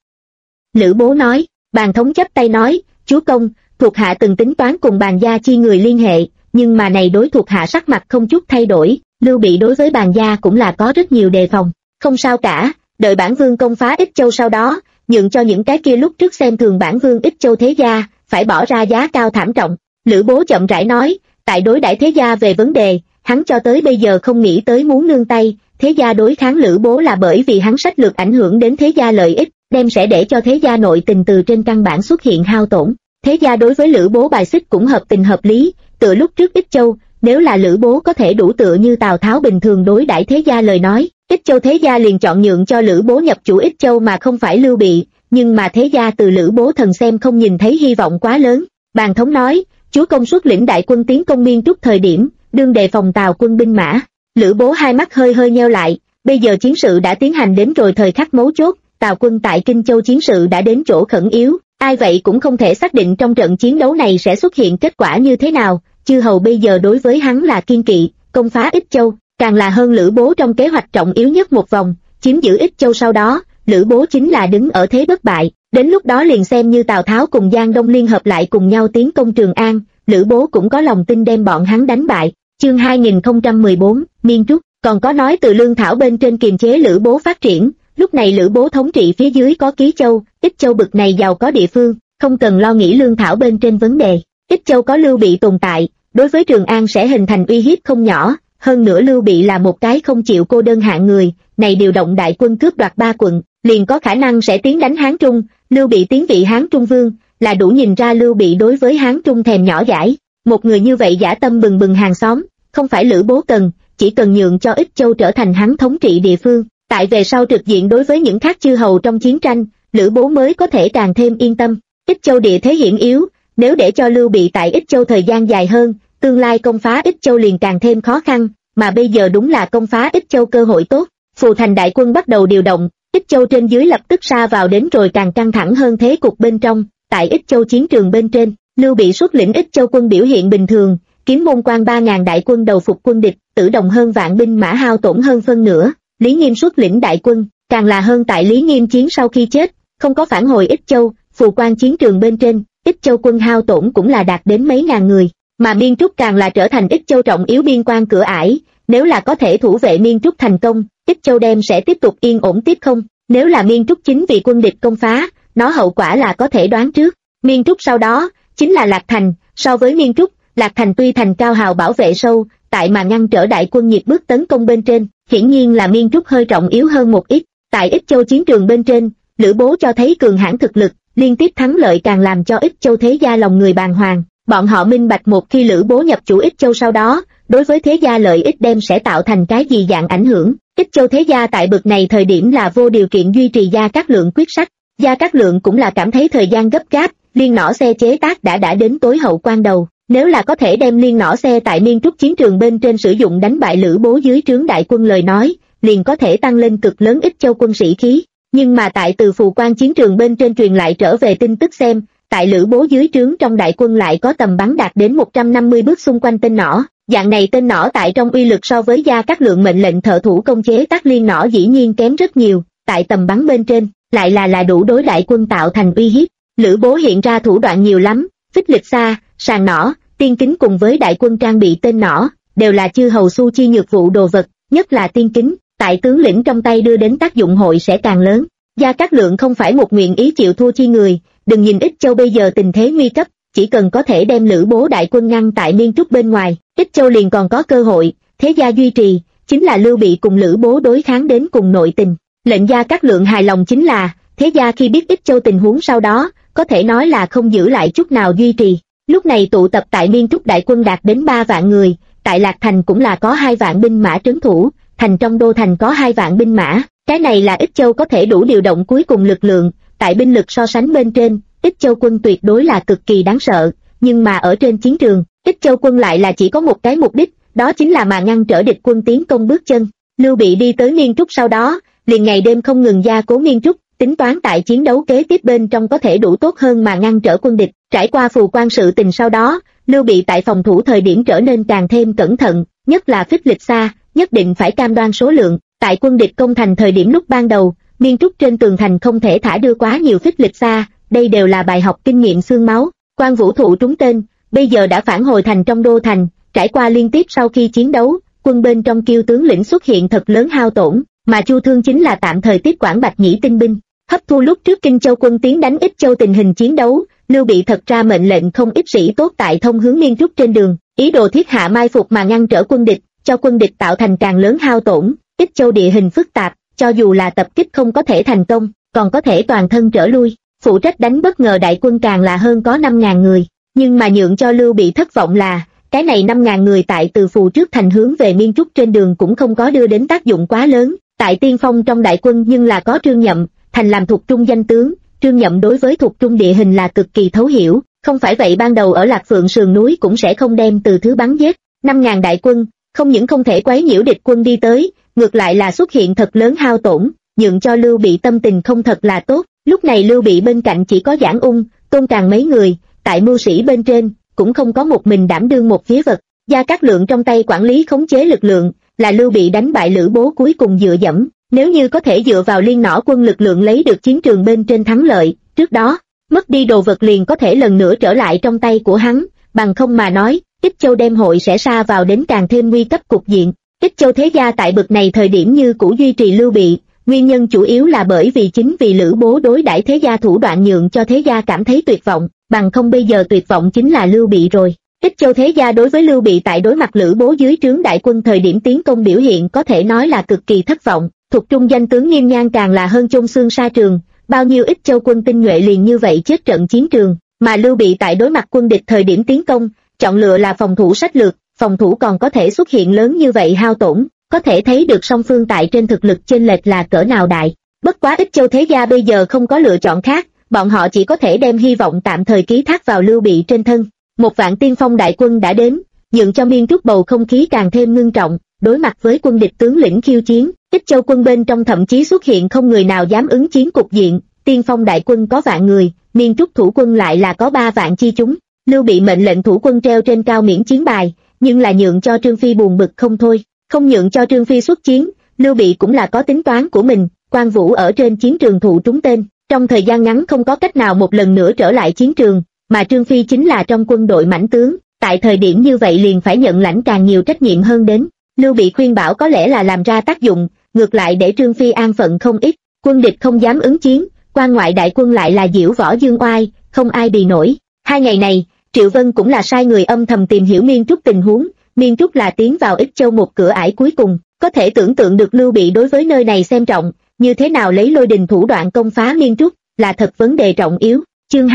Lữ Bố nói. Bàn Thống chắp tay nói, chúa công, thuộc hạ từng tính toán cùng Bàn gia chi người liên hệ, nhưng mà này đối thuộc hạ sắc mặt không chút thay đổi. Lưu Bị đối với Bàn gia cũng là có rất nhiều đề phòng. Không sao cả, đợi bản vương công phá Ích Châu sau đó, nhượng cho những cái kia lúc trước xem thường bản vương Ích Châu thế gia, phải bỏ ra giá cao thảm trọng. Lữ Bố chậm rãi nói, tại đối đãi thế gia về vấn đề, hắn cho tới bây giờ không nghĩ tới muốn nương tay. Thế gia đối kháng Lữ Bố là bởi vì hắn sách lược ảnh hưởng đến thế gia lợi ích, đem sẽ để cho thế gia nội tình từ trên căn bản xuất hiện hao tổn. Thế gia đối với Lữ Bố bài xích cũng hợp tình hợp lý, tựa lúc trước Ích Châu, nếu là Lữ Bố có thể đủ tựa như Tào Tháo bình thường đối đãi thế gia lời nói, Ích Châu thế gia liền chọn nhượng cho Lữ Bố nhập chủ Ích Châu mà không phải Lưu Bị, nhưng mà thế gia từ Lữ Bố thần xem không nhìn thấy hy vọng quá lớn. Bàn Thống nói, chúa công xuất lĩnh đại quân tiến công Miên Trúc thời điểm, đương đề phòng Tào quân binh mã. Lữ Bố hai mắt hơi hơi nheo lại, bây giờ chiến sự đã tiến hành đến rồi thời khắc mấu chốt, Tào quân tại Kinh Châu chiến sự đã đến chỗ khẩn yếu, ai vậy cũng không thể xác định trong trận chiến đấu này sẽ xuất hiện kết quả như thế nào, chư hầu bây giờ đối với hắn là kiên kỵ, công phá Ích Châu, càng là hơn Lữ Bố trong kế hoạch trọng yếu nhất một vòng, chiếm giữ Ích Châu. Sau đó, Lữ Bố chính là đứng ở thế bất bại, đến lúc đó liền xem như Tào Tháo cùng Giang Đông liên hợp lại cùng nhau tiến công Trường An, Lữ Bố cũng có lòng tin đem bọn hắn đánh bại. Chương 2014, Miên Trúc. Còn có nói từ lương thảo bên trên kiềm chế Lữ Bố phát triển, lúc này Lữ Bố thống trị phía dưới có Ký Châu, Ích Châu bực này giàu có địa phương, không cần lo nghĩ lương thảo bên trên vấn đề. Ích Châu có Lưu Bị tồn tại, đối với Trường An sẽ hình thành uy hiếp không nhỏ, hơn nữa Lưu Bị là một cái không chịu cô đơn hạng người, này điều động đại quân cướp đoạt 3 quận, liền có khả năng sẽ tiến đánh Hán Trung, Lưu Bị tiến vị Hán Trung vương, là đủ nhìn ra Lưu Bị đối với Hán Trung thèm nhỏ dãi. Một người như vậy dã tâm bừng bừng hàng xóm, không phải Lữ Bố cần, chỉ cần nhượng cho Ích Châu trở thành hắn thống trị địa phương, tại về sau trực diện đối với những khác chư hầu trong chiến tranh, Lữ Bố mới có thể càng thêm yên tâm. Ích Châu địa thế hiểm yếu, nếu để cho Lưu Bị tại Ích Châu thời gian dài hơn, tương lai công phá Ích Châu liền càng thêm khó khăn, mà bây giờ đúng là công phá Ích Châu cơ hội tốt. Phù Thành đại quân bắt đầu điều động, Ích Châu trên dưới lập tức sa vào đến rồi càng căng thẳng hơn thế cục bên trong. Tại Ích Châu chiến trường bên trên, Lưu Bị xuất lĩnh Ích Châu quân biểu hiện bình thường, Kiếm Môn Quan 3.000 đại quân đầu phục quân địch, Tử Đồng hơn vạn binh mã hao tổn hơn phân nửa. Lý Nghiêm xuất lĩnh đại quân, càng là hơn tại Lý Nghiêm chiến sau khi chết, không có phản hồi Ích Châu. Phù Quan chiến trường bên trên, Ích Châu quân hao tổn cũng là đạt đến mấy ngàn người, mà Miên Trúc càng là trở thành Ích Châu trọng yếu biên quan cửa ải. Nếu là có thể thủ vệ Miên Trúc thành công, Ích Châu đem sẽ tiếp tục yên ổn tiếp không? Nếu là Miên Trúc chính vì quân địch công phá, nó hậu quả là có thể đoán trước. Miên Trúc sau đó chính là Lạc Thành, so với Miên Trúc, Lạc Thành tuy thành cao hào bảo vệ sâu, tại mà ngăn trở đại quân nhiệt bước tấn công bên trên, hiển nhiên là Miên Trúc hơi trọng yếu hơn một ít. Tại Ích Châu chiến trường bên trên, Lữ Bố cho thấy cường hãn thực lực, liên tiếp thắng lợi càng làm cho Ích Châu thế gia lòng người bàng hoàng. Bọn họ minh bạch một khi Lữ Bố nhập chủ Ích Châu sau đó, đối với thế gia lợi ích đem sẽ tạo thành cái gì dạng ảnh hưởng. Ích Châu thế gia tại bực này thời điểm là vô điều kiện duy trì Gia Cát Lượng quyết sách. Gia Cát Lượng cũng là cảm thấy thời gian gấp gáp, liên nỏ xe chế tác đã đến tối hậu quan đầu. Nếu là có thể đem liên nỏ xe tại Miên Trúc chiến trường bên trên sử dụng đánh bại Lữ Bố dưới trướng đại quân lời nói, liền có thể tăng lên cực lớn Ích Châu quân sĩ khí. Nhưng mà tại từ Phù Quan chiến trường bên trên truyền lại trở về tin tức xem, tại Lữ Bố dưới trướng trong đại quân lại có tầm bắn đạt đến 150 bước xung quanh tên nỏ. Dạng này tên nỏ tại trong uy lực so với Gia Cát Lượng mệnh lệnh thợ thủ công chế tác liên nỏ dĩ nhiên kém rất nhiều, tại tầm bắn bên trên, lại là đủ đối đại quân tạo thành uy hiếp. Lữ Bố hiện ra thủ đoạn nhiều lắm, phích lịch xa, sàn nỏ, tiên kính cùng với đại quân trang bị tên nỏ, đều là chư hầu su chi nhược vụ đồ vật, nhất là tiên kính, tại tướng lĩnh trong tay đưa đến tác dụng hội sẽ càng lớn. Gia Cát Lượng không phải một nguyện ý chịu thua chi người, đừng nhìn Ích Châu bây giờ tình thế nguy cấp, chỉ cần có thể đem Lữ Bố đại quân ngăn tại Miên Trúc bên ngoài, Ích Châu liền còn có cơ hội. Thế gia duy trì, chính là Lưu Bị cùng Lữ Bố đối kháng đến cùng nội tình. Lệnh Gia Cát Lượng hài lòng chính là, thế gia khi biết Ích Châu tình huống sau đó, có thể nói là không giữ lại chút nào duy trì. Lúc này tụ tập tại Miên Trúc đại quân đạt đến 3 vạn người, tại Lạc Thành cũng là có 2 vạn binh mã trấn thủ, thành trong đô thành có 2 vạn binh mã. Cái này là Ích Châu có thể đủ điều động cuối cùng lực lượng, tại binh lực so sánh bên trên, Ích Châu quân tuyệt đối là cực kỳ đáng sợ, nhưng mà ở trên chiến trường, Ích Châu quân lại là chỉ có một cái mục đích, đó chính là mà ngăn trở địch quân tiến công bước chân. Lưu Bị đi tới Miên Trúc sau đó, liền ngày đêm không ngừng gia cố Miên Trúc, tính toán tại chiến đấu kế tiếp bên trong có thể đủ tốt hơn mà ngăn trở quân địch. Trải qua Phù Quan sự tình sau đó, Lưu Bị tại phòng thủ thời điểm trở nên càng thêm cẩn thận, nhất là phích lịch xa, nhất định phải cam đoan số lượng. Tại quân địch công thành thời điểm lúc ban đầu, Miên Trúc trên tường thành không thể thả đưa quá nhiều phích lịch xa, đây đều là bài học kinh nghiệm xương máu. Quan Vũ Thụ trúng tên, bây giờ đã phản hồi thành trong đô thành, trải qua liên tiếp sau khi chiến đấu, quân bên trong Kiêu tướng lĩnh xuất hiện thật lớn hao tổn, mà Chu Thương chính là tạm thời tiếp quản Bạch Nhĩ tinh binh, hấp thu lúc trước Kinh Châu quân tiến đánh Ích Châu tình hình chiến đấu. Lưu Bị thật ra mệnh lệnh không ít sĩ tốt tại thông hướng Miên Trúc trên đường, ý đồ thiết hạ mai phục mà ngăn trở quân địch, cho quân địch tạo thành càng lớn hao tổn. Ích Châu địa hình phức tạp, cho dù là tập kích không có thể thành công, còn có thể toàn thân trở lui. Phụ trách đánh bất ngờ đại quân càng là hơn có 5.000 người, nhưng mà nhượng cho Lưu Bị thất vọng là, cái này 5.000 người tại từ Phù trước thành hướng về Miên Trúc trên đường cũng không có đưa đến tác dụng quá lớn. Tại tiên phong trong đại quân nhưng là có Trương Nhậm, thành làm Thục Trung danh tướng. Trương Nhậm đối với Thục Trung địa hình là cực kỳ thấu hiểu, không phải vậy ban đầu ở Lạc Phượng sườn núi cũng sẽ không đem từ thứ bắn giết. 5.000 đại quân, không những không thể quấy nhiễu địch quân đi tới, ngược lại là xuất hiện thật lớn hao tổn, nhượng cho Lưu Bị tâm tình không thật là tốt. Lúc này Lưu Bị bên cạnh chỉ có Giảng Ung, Tôn Tràng mấy người, tại mưu sĩ bên trên, cũng không có một mình đảm đương một phía vật. Gia Cát Lượng trong tay quản lý khống chế lực lượng, là Lưu Bị đánh bại Lữ Bố cuối cùng dựa dẫm, nếu như có thể dựa vào Liên Nỏ quân lực lượng lấy được chiến trường bên trên thắng lợi, trước đó, mất đi đồ vật liền có thể lần nữa trở lại trong tay của hắn, bằng không mà nói, Ích Châu đem hội sẽ sa vào đến càng thêm nguy cấp cục diện. Ích Châu thế gia tại bực này thời điểm như cũ duy trì Lưu Bị, nguyên nhân chủ yếu là bởi vì chính vì Lữ Bố đối đãi thế gia thủ đoạn nhượng cho thế gia cảm thấy tuyệt vọng, bằng không bây giờ tuyệt vọng chính là Lưu Bị rồi. Ích Châu thế gia đối với Lưu Bị tại đối mặt Lữ Bố dưới trướng đại quân thời điểm tiến công biểu hiện có thể nói là cực kỳ thất vọng, thuộc trung danh tướng Nghiêm Nhan càng là hơn chôn xương sa trường, bao nhiêu Ích Châu quân tinh nhuệ liền như vậy chết trận chiến trường, mà Lưu Bị tại đối mặt quân địch thời điểm tiến công, chọn lựa là phòng thủ sách lược, phòng thủ còn có thể xuất hiện lớn như vậy hao tổn, có thể thấy được song phương tại trên thực lực chênh lệch là cỡ nào đại. Bất quá Ích Châu thế gia bây giờ không có lựa chọn khác, bọn họ chỉ có thể đem hy vọng tạm thời ký thác vào Lưu Bị trên thân. 1.000 tiên phong đại quân đã đến, nhượng cho Miên Trúc bầu không khí càng thêm ngưng trọng, đối mặt với quân địch tướng lĩnh khiêu chiến, Ích Châu quân bên trong thậm chí xuất hiện không người nào dám ứng chiến cục diện, tiên phong đại quân có vạn người, Miên Trúc thủ quân lại là có 3 vạn chi chúng. Lưu Bị mệnh lệnh thủ quân treo trên cao miễn chiến bài, nhưng là nhượng cho Trương Phi buồn bực không thôi, không nhượng cho Trương Phi xuất chiến, Lưu Bị cũng là có tính toán của mình, Quan Vũ ở trên chiến trường thụ trúng tên, trong thời gian ngắn không có cách nào một lần nữa trở lại chiến trường, mà Trương Phi chính là trong quân đội mãnh tướng, tại thời điểm như vậy liền phải nhận lãnh càng nhiều trách nhiệm hơn đến. Lưu Bị khuyên bảo có lẽ là làm ra tác dụng, ngược lại để Trương Phi an phận không ít, quân địch không dám ứng chiến, quan ngoại đại quân lại là diễu võ dương oai, không ai bì nổi. 2 ngày này, Triệu Vân cũng là sai người âm thầm tìm hiểu Miên Trúc tình huống, Miên Trúc là tiến vào Ích Châu một cửa ải cuối cùng, có thể tưởng tượng được Lưu Bị đối với nơi này xem trọng, như thế nào lấy lôi đình thủ đoạn công phá Miên Trúc, là thật vấn đề trọng yếu. Chương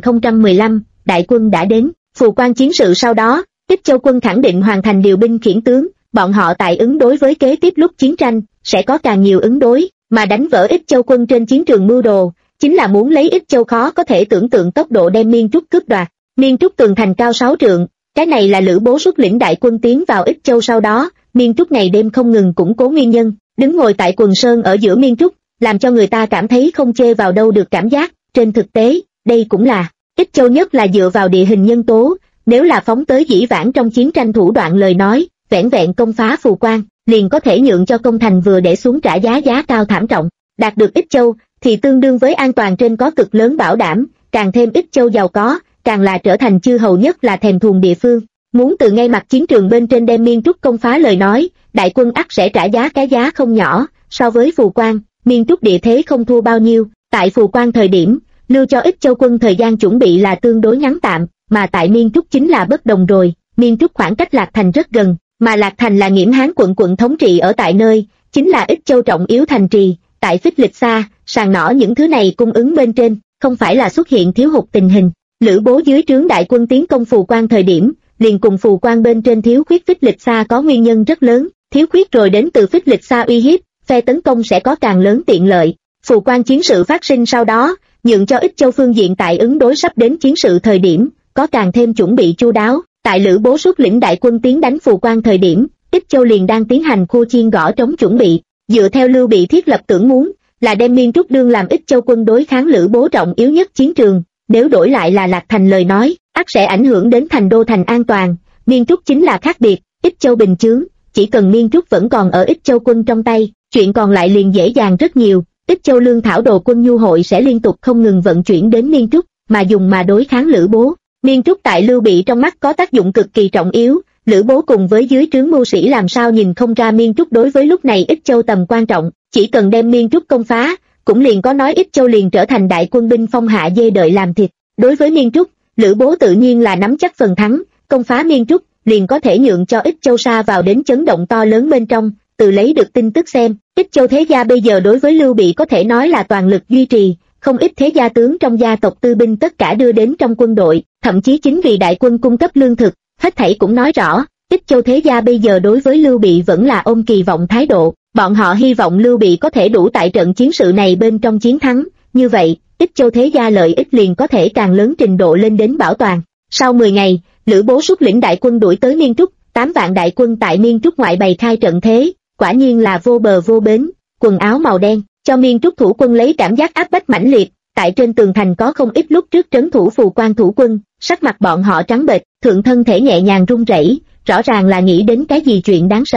2015, đại quân đã đến, phù quan chiến sự sau đó, Ích Châu quân khẳng định hoàn thành điều binh khiển tướng, bọn họ tại ứng đối với kế tiếp lúc chiến tranh, sẽ có càng nhiều ứng đối, mà đánh vỡ Ích Châu quân trên chiến trường mưu đồ, chính là muốn lấy Ích Châu khó có thể tưởng tượng tốc độ đem Miên Trúc cướp đoạt. Miên Trúc tường thành cao 6 trượng, cái này là Lữ Bố xuất lĩnh đại quân tiến vào Ích Châu sau đó, Miên Trúc ngày đêm không ngừng củng cố nguyên nhân, đứng ngồi tại quần sơn ở giữa Miên Trúc, làm cho người ta cảm thấy không chê vào đâu được cảm giác, trên thực tế, đây cũng là Ích Châu nhất là dựa vào địa hình nhân tố, nếu là phóng tới dĩ vãng trong chiến tranh thủ đoạn lời nói, vẻn vẹn công phá phù quan, liền có thể nhượng cho công thành vừa để xuống trả giá cao thảm trọng, đạt được Ích Châu, thì tương đương với an toàn trên có cực lớn bảo đảm, càng thêm Ích Châu giàu có, càng là trở thành chư hầu nhất là thèm thuồng địa phương. Muốn từ ngay mặt chiến trường bên trên đem Miên Trúc công phá lời nói, đại quân ắt sẽ trả giá cái giá không nhỏ, so với phù quan, Miên Trúc địa thế không thua bao nhiêu, tại phù quan thời điểm, lưu cho Ích Châu quân thời gian chuẩn bị là tương đối ngắn tạm, mà tại Miên Trúc chính là bất đồng rồi, Miên Trúc khoảng cách Lạc Thành rất gần, mà Lạc Thành là Nghiễm Hán quận thống trị ở tại nơi, chính là Ích Châu trọng yếu thành trì, tại Phích Lịch Sa, sàng nỏ những thứ này cung ứng bên trên, không phải là xuất hiện thiếu hụt tình hình. Lữ Bố dưới trướng đại quân tiến công phù quan thời điểm, liền cùng phù quan bên trên thiếu khuyết Phích Lịch Sa có nguyên nhân rất lớn, thiếu khuyết rồi đến từ Phích Lịch Sa uy hiếp, phe tấn công sẽ có càng lớn tiện lợi. Phù quan chiến sự phát sinh sau đó, nhượng cho Ích Châu phương diện tại ứng đối sắp đến chiến sự thời điểm, có càng thêm chuẩn bị chu đáo. Tại Lữ Bố xuất lĩnh đại quân tiến đánh phù quan thời điểm, Ích Châu liền đang tiến hành khu chiên gõ trống chuẩn bị, dựa theo Lưu Bị thiết lập tưởng muốn, là đem Miên Trúc đương làm Ích Châu quân đối kháng Lữ Bố trọng yếu nhất chiến trường, nếu đổi lại là Lạc Thành lời nói, ắt sẽ ảnh hưởng đến thành đô thành an toàn, Miên Trúc chính là khác biệt, Ích Châu bình chướng, chỉ cần Miên Trúc vẫn còn ở Ích Châu quân trong tay, chuyện còn lại liền dễ dàng rất nhiều, Ích Châu lương thảo đồ quân nhu hội sẽ liên tục không ngừng vận chuyển đến Miên Trúc, mà dùng mà đối kháng Lữ Bố. Miên Trúc tại Lưu Bị trong mắt có tác dụng cực kỳ trọng yếu, Lữ Bố cùng với dưới trướng mưu sĩ làm sao nhìn không ra Miên Trúc đối với lúc này Ích Châu tầm quan trọng, chỉ cần đem Miên Trúc công phá, cũng liền có nói Ích Châu liền trở thành đại quân binh phong hạ dê đợi làm thịt. Đối với Miên Trúc, Lữ Bố tự nhiên là nắm chắc phần thắng, công phá Miên Trúc, liền có thể nhượng cho Ích Châu sa vào đến chấn động to lớn bên trong, từ lấy được tin tức xem, Ích Châu thế gia bây giờ đối với Lưu Bị có thể nói là toàn lực duy trì, không ít thế gia tướng trong gia tộc tư binh tất cả đưa đến trong quân đội, thậm chí chính vì đại quân cung cấp lương thực, hết thảy cũng nói rõ, Ích Châu thế gia bây giờ đối với Lưu Bị vẫn là ôm kỳ vọng thái độ, bọn họ hy vọng Lưu Bị có thể đủ tại trận chiến sự này bên trong chiến thắng, như vậy, Ích Châu thế gia lợi ích liền có thể càng lớn trình độ lên đến bảo toàn. Sau 10 ngày, Lữ Bố xuất lĩnh đại quân đuổi tới Miên Trúc, 8 vạn đại quân tại Miên Trúc ngoại bày khai trận thế, quả nhiên là vô bờ vô bến, quần áo màu đen, cho Miên Trúc thủ quân lấy cảm giác áp bách mãnh liệt, tại trên tường thành có không ít lúc trước trấn thủ phù quan thủ quân, sắc mặt bọn họ trắng bệch, thượng thân thể nhẹ nhàng run rẩy, rõ ràng là nghĩ đến cái gì chuyện đáng sợ.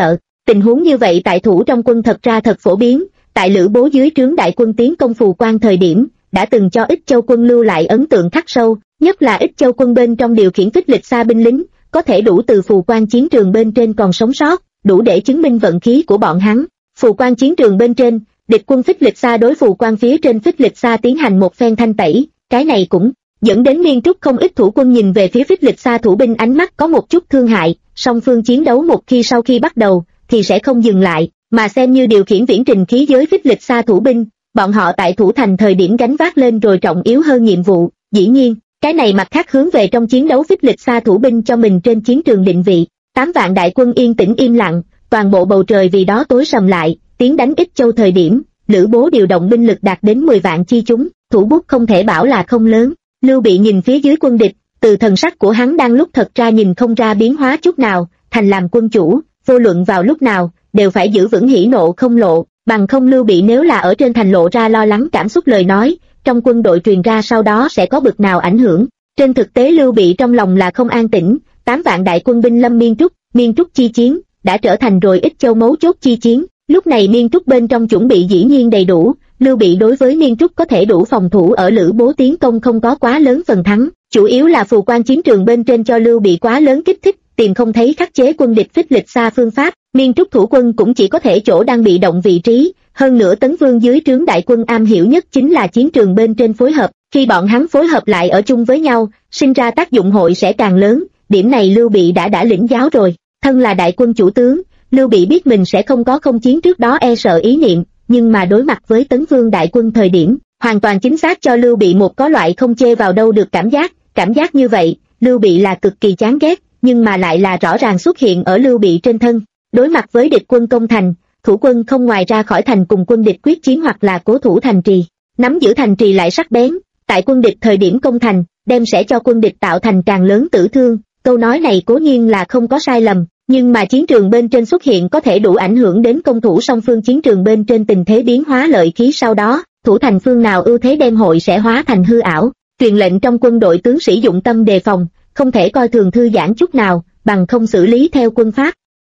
Tình huống như vậy tại thủ trong quân thật ra thật phổ biến, tại Lữ Bố dưới trướng đại quân tiến công Phù Quan thời điểm, đã từng cho Ích Châu quân lưu lại ấn tượng khắc sâu, nhất là Ích Châu quân bên trong điều khiển phích lịch xa binh lính, có thể đủ từ Phù Quan chiến trường bên trên còn sống sót, đủ để chứng minh vận khí của bọn hắn. Phù Quan chiến trường bên trên, địch quân phích lịch xa đối Phù Quan phía trên phích lịch xa tiến hành một phen thanh tẩy, cái này cũng dẫn đến Miên Trúc không ít thủ quân nhìn về phía phích lịch xa thủ binh ánh mắt có một chút thương hại, song phương chiến đấu một khi sau khi bắt đầu, thì sẽ không dừng lại, mà xem như điều khiển viễn trình khí giới phích lịch xa thủ binh, bọn họ tại thủ thành thời điểm gánh vác lên rồi trọng yếu hơn nhiệm vụ, dĩ nhiên, cái này mặt khác hướng về trong chiến đấu phích lịch xa thủ binh cho mình trên chiến trường định vị. 8 vạn đại quân yên tĩnh im lặng, toàn bộ bầu trời vì đó tối sầm lại, tiến đánh Ích Châu thời điểm, Lữ Bố điều động binh lực đạt đến 10 vạn chi chúng, thủ bút không thể bảo là không lớn. Lưu Bị nhìn phía dưới quân địch, từ thần sắc của hắn đang lúc thật ra nhìn không ra biến hóa chút nào, thành làm quân chủ, vô luận vào lúc nào, đều phải giữ vững hỉ nộ không lộ, bằng không Lưu Bị nếu là ở trên thành lộ ra lo lắng cảm xúc lời nói, trong quân đội truyền ra sau đó sẽ có bực nào ảnh hưởng. Trên thực tế Lưu Bị trong lòng là không an tĩnh, 8 vạn đại quân binh lâm Miên Trúc chi chiến, đã trở thành rồi Ích Châu mấu chốt chi chiến, lúc này Miên Trúc bên trong chuẩn bị dĩ nhiên đầy đủ, Lưu Bị đối với Miên Trúc có thể đủ phòng thủ ở Lữ Bố tiến công không có quá lớn phần thắng, chủ yếu là Phù Quan chiến trường bên trên cho Lưu Bị quá lớn kích thích, tìm không thấy khắc chế quân địch phích lịch xa phương pháp, Miên Trúc thủ quân cũng chỉ có thể chỗ đang bị động vị trí, hơn nữa Tấn Vương dưới trướng đại quân am hiểu nhất chính là chiến trường bên trên phối hợp, khi bọn hắn phối hợp lại ở chung với nhau, sinh ra tác dụng hội sẽ càng lớn, điểm này Lưu Bị đã lĩnh giáo rồi, thân là đại quân chủ tướng, Lưu Bị biết mình sẽ không có không chiến trước đó e sợ ý niệm, nhưng mà đối mặt với Tấn Vương đại quân thời điểm, hoàn toàn chính xác cho Lưu Bị một có loại không chê vào đâu được cảm giác như vậy, Lưu Bị là cực kỳ chán ghét, nhưng mà lại là rõ ràng xuất hiện ở Lưu Bị trên thân. Đối mặt với địch quân công thành, thủ quân không ngoài ra khỏi thành cùng quân địch quyết chiến hoặc là cố thủ thành trì, nắm giữ thành trì lại sắc bén, tại quân địch thời điểm công thành, đem sẽ cho quân địch tạo thành càng lớn tử thương, câu nói này cố nhiên là không có sai lầm, nhưng mà chiến trường bên trên xuất hiện có thể đủ ảnh hưởng đến công thủ song phương chiến trường bên trên tình thế biến hóa lợi khí sau đó, thủ thành phương nào ưu thế đem hội sẽ hóa thành hư ảo, truyền lệnh trong quân đội tướng sĩ dụng tâm đề phòng, không thể coi thường thư giãn chút nào, bằng không xử lý theo quân pháp.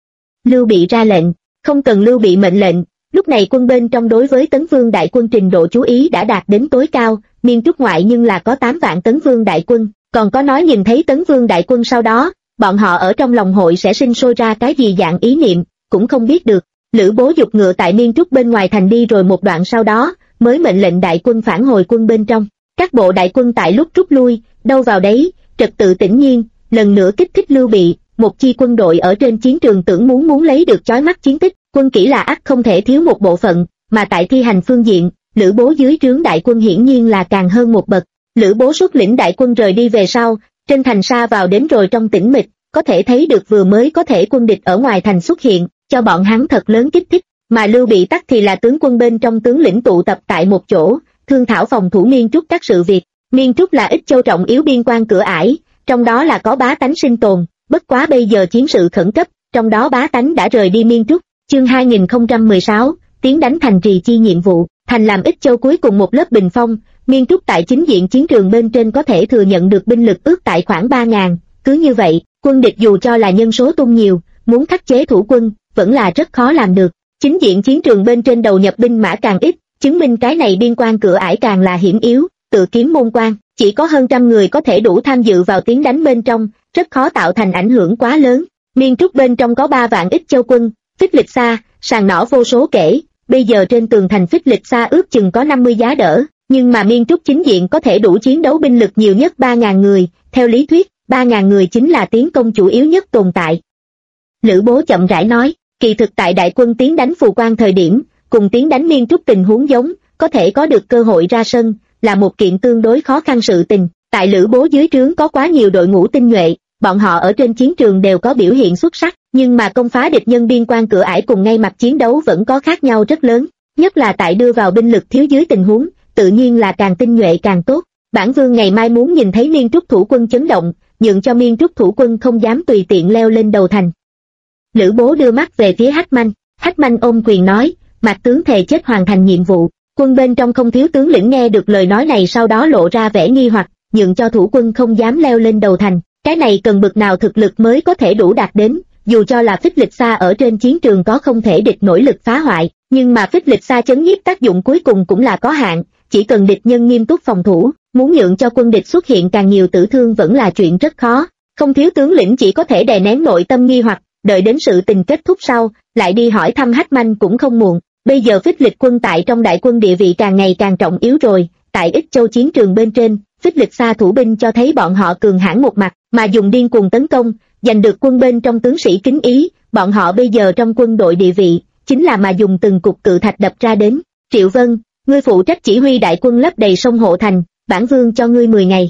Lưu Bị ra lệnh, không cần Lưu Bị mệnh lệnh, lúc này quân bên trong đối với Tấn Vương đại quân trình độ chú ý đã đạt đến tối cao, Miên Trúc ngoại nhưng là có 8 vạn Tấn Vương đại quân, còn có nói nhìn thấy Tấn Vương đại quân sau đó, bọn họ ở trong lòng hội sẽ sinh sôi ra cái gì dạng ý niệm, cũng không biết được. Lữ Bố giục ngựa tại Miên Trúc bên ngoài thành đi rồi một đoạn sau đó, mới mệnh lệnh đại quân phản hồi quân bên trong. Các bộ đại quân tại lúc rút lui, đâu vào đấy, trật tự tĩnh nhiên, lần nữa kích thích Lưu Bị, một chi quân đội ở trên chiến trường tưởng muốn lấy được chói mắt chiến tích, quân kỹ là ắt không thể thiếu một bộ phận, mà tại thi hành phương diện, Lữ Bố dưới trướng đại quân hiển nhiên là càng hơn một bậc. Lữ Bố xuất lĩnh đại quân rời đi về sau, trên thành xa vào đến rồi trong tĩnh mịch, có thể thấy được vừa mới có thể quân địch ở ngoài thành xuất hiện, cho bọn hắn thật lớn kích thích, mà Lưu Bị tắc thì là tướng quân bên trong tướng lĩnh tụ tập tại một chỗ, thương thảo phòng thủ Miên Trúc các sự việc. Miên Trúc là Ích Châu trọng yếu biên quan cửa ải, trong đó là có bá tánh sinh tồn, bất quá bây giờ chiến sự khẩn cấp, trong đó bá tánh đã rời đi Miên Trúc. Chương 2016, tiến đánh thành trì chi nhiệm vụ, thành làm Ích Châu cuối cùng một lớp bình phong, Miên Trúc tại chính diện chiến trường bên trên có thể thừa nhận được binh lực ước tại khoảng 3.000, cứ như vậy, quân địch dù cho là nhân số tung nhiều, muốn khắc chế thủ quân, vẫn là rất khó làm được. Chính diện chiến trường bên trên đầu nhập binh mã càng ít, chứng minh cái này biên quan cửa ải càng là hiểm yếu, tự kiếm môn quan, chỉ có hơn trăm người có thể đủ tham dự vào tiến đánh bên trong, rất khó tạo thành ảnh hưởng quá lớn. Miên Trúc bên trong có 3 vạn Ích Châu quân, phích lịch xa, sàng nỏ vô số kể, bây giờ trên tường thành phích lịch xa ước chừng có 50 giá đỡ, nhưng mà Miên Trúc chính diện có thể đủ chiến đấu binh lực nhiều nhất 3.000 người, theo lý thuyết, 3.000 người chính là tiến công chủ yếu nhất tồn tại. Lữ Bố chậm rãi nói, kỳ thực tại đại quân tiến đánh Phù Quan thời điểm, cùng tiến đánh Miên Trúc tình huống giống, có thể có được cơ hội ra sân, là một kiện tương đối khó khăn sự tình. Tại Lữ Bố dưới trướng có quá nhiều đội ngũ tinh nhuệ, bọn họ ở trên chiến trường đều có biểu hiện xuất sắc, nhưng mà công phá địch nhân biên quan cửa ải cùng ngay mặt chiến đấu vẫn có khác nhau rất lớn, nhất là tại đưa vào binh lực thiếu dưới tình huống, tự nhiên là càng tinh nhuệ càng tốt. Bản Vương ngày mai muốn nhìn thấy Miên Trúc thủ quân chấn động, nhượng cho Miên Trúc thủ quân không dám tùy tiện leo lên đầu thành. Lữ Bố đưa mắt về phía Hách Manh ôm quyền nói, Mạc tướng thề chết hoàn thành nhiệm vụ. Quân bên trong không thiếu tướng lĩnh nghe được lời nói này sau đó lộ ra vẻ nghi hoặc, nhượng cho thủ quân không dám leo lên đầu thành, cái này cần bực nào thực lực mới có thể đủ đạt đến, dù cho là Phích Lịch Sa ở trên chiến trường có không thể địch nổi lực phá hoại, nhưng mà Phích Lịch Sa chấn nhiếp tác dụng cuối cùng cũng là có hạn, chỉ cần địch nhân nghiêm túc phòng thủ, muốn nhượng cho quân địch xuất hiện càng nhiều tử thương vẫn là chuyện rất khó. Không thiếu tướng lĩnh chỉ có thể đè nén nội tâm nghi hoặc, đợi đến sự tình kết thúc sau, lại đi hỏi thăm Hách Manh cũng không muộn. Bây giờ Phích Lịch quân tại trong đại quân địa vị càng ngày càng trọng yếu rồi, tại Ích Châu chiến trường bên trên, Phích Lịch Sa thủ binh cho thấy bọn họ cường hãn một mặt, mà dùng điên cuồng tấn công, giành được quân bên trong tướng sĩ kính ý, bọn họ bây giờ trong quân đội địa vị, chính là mà dùng từng cục cự thạch đập ra đến. Triệu Vân, ngươi phụ trách chỉ huy đại quân lấp đầy sông Hộ Thành, bản vương cho ngươi 10 ngày.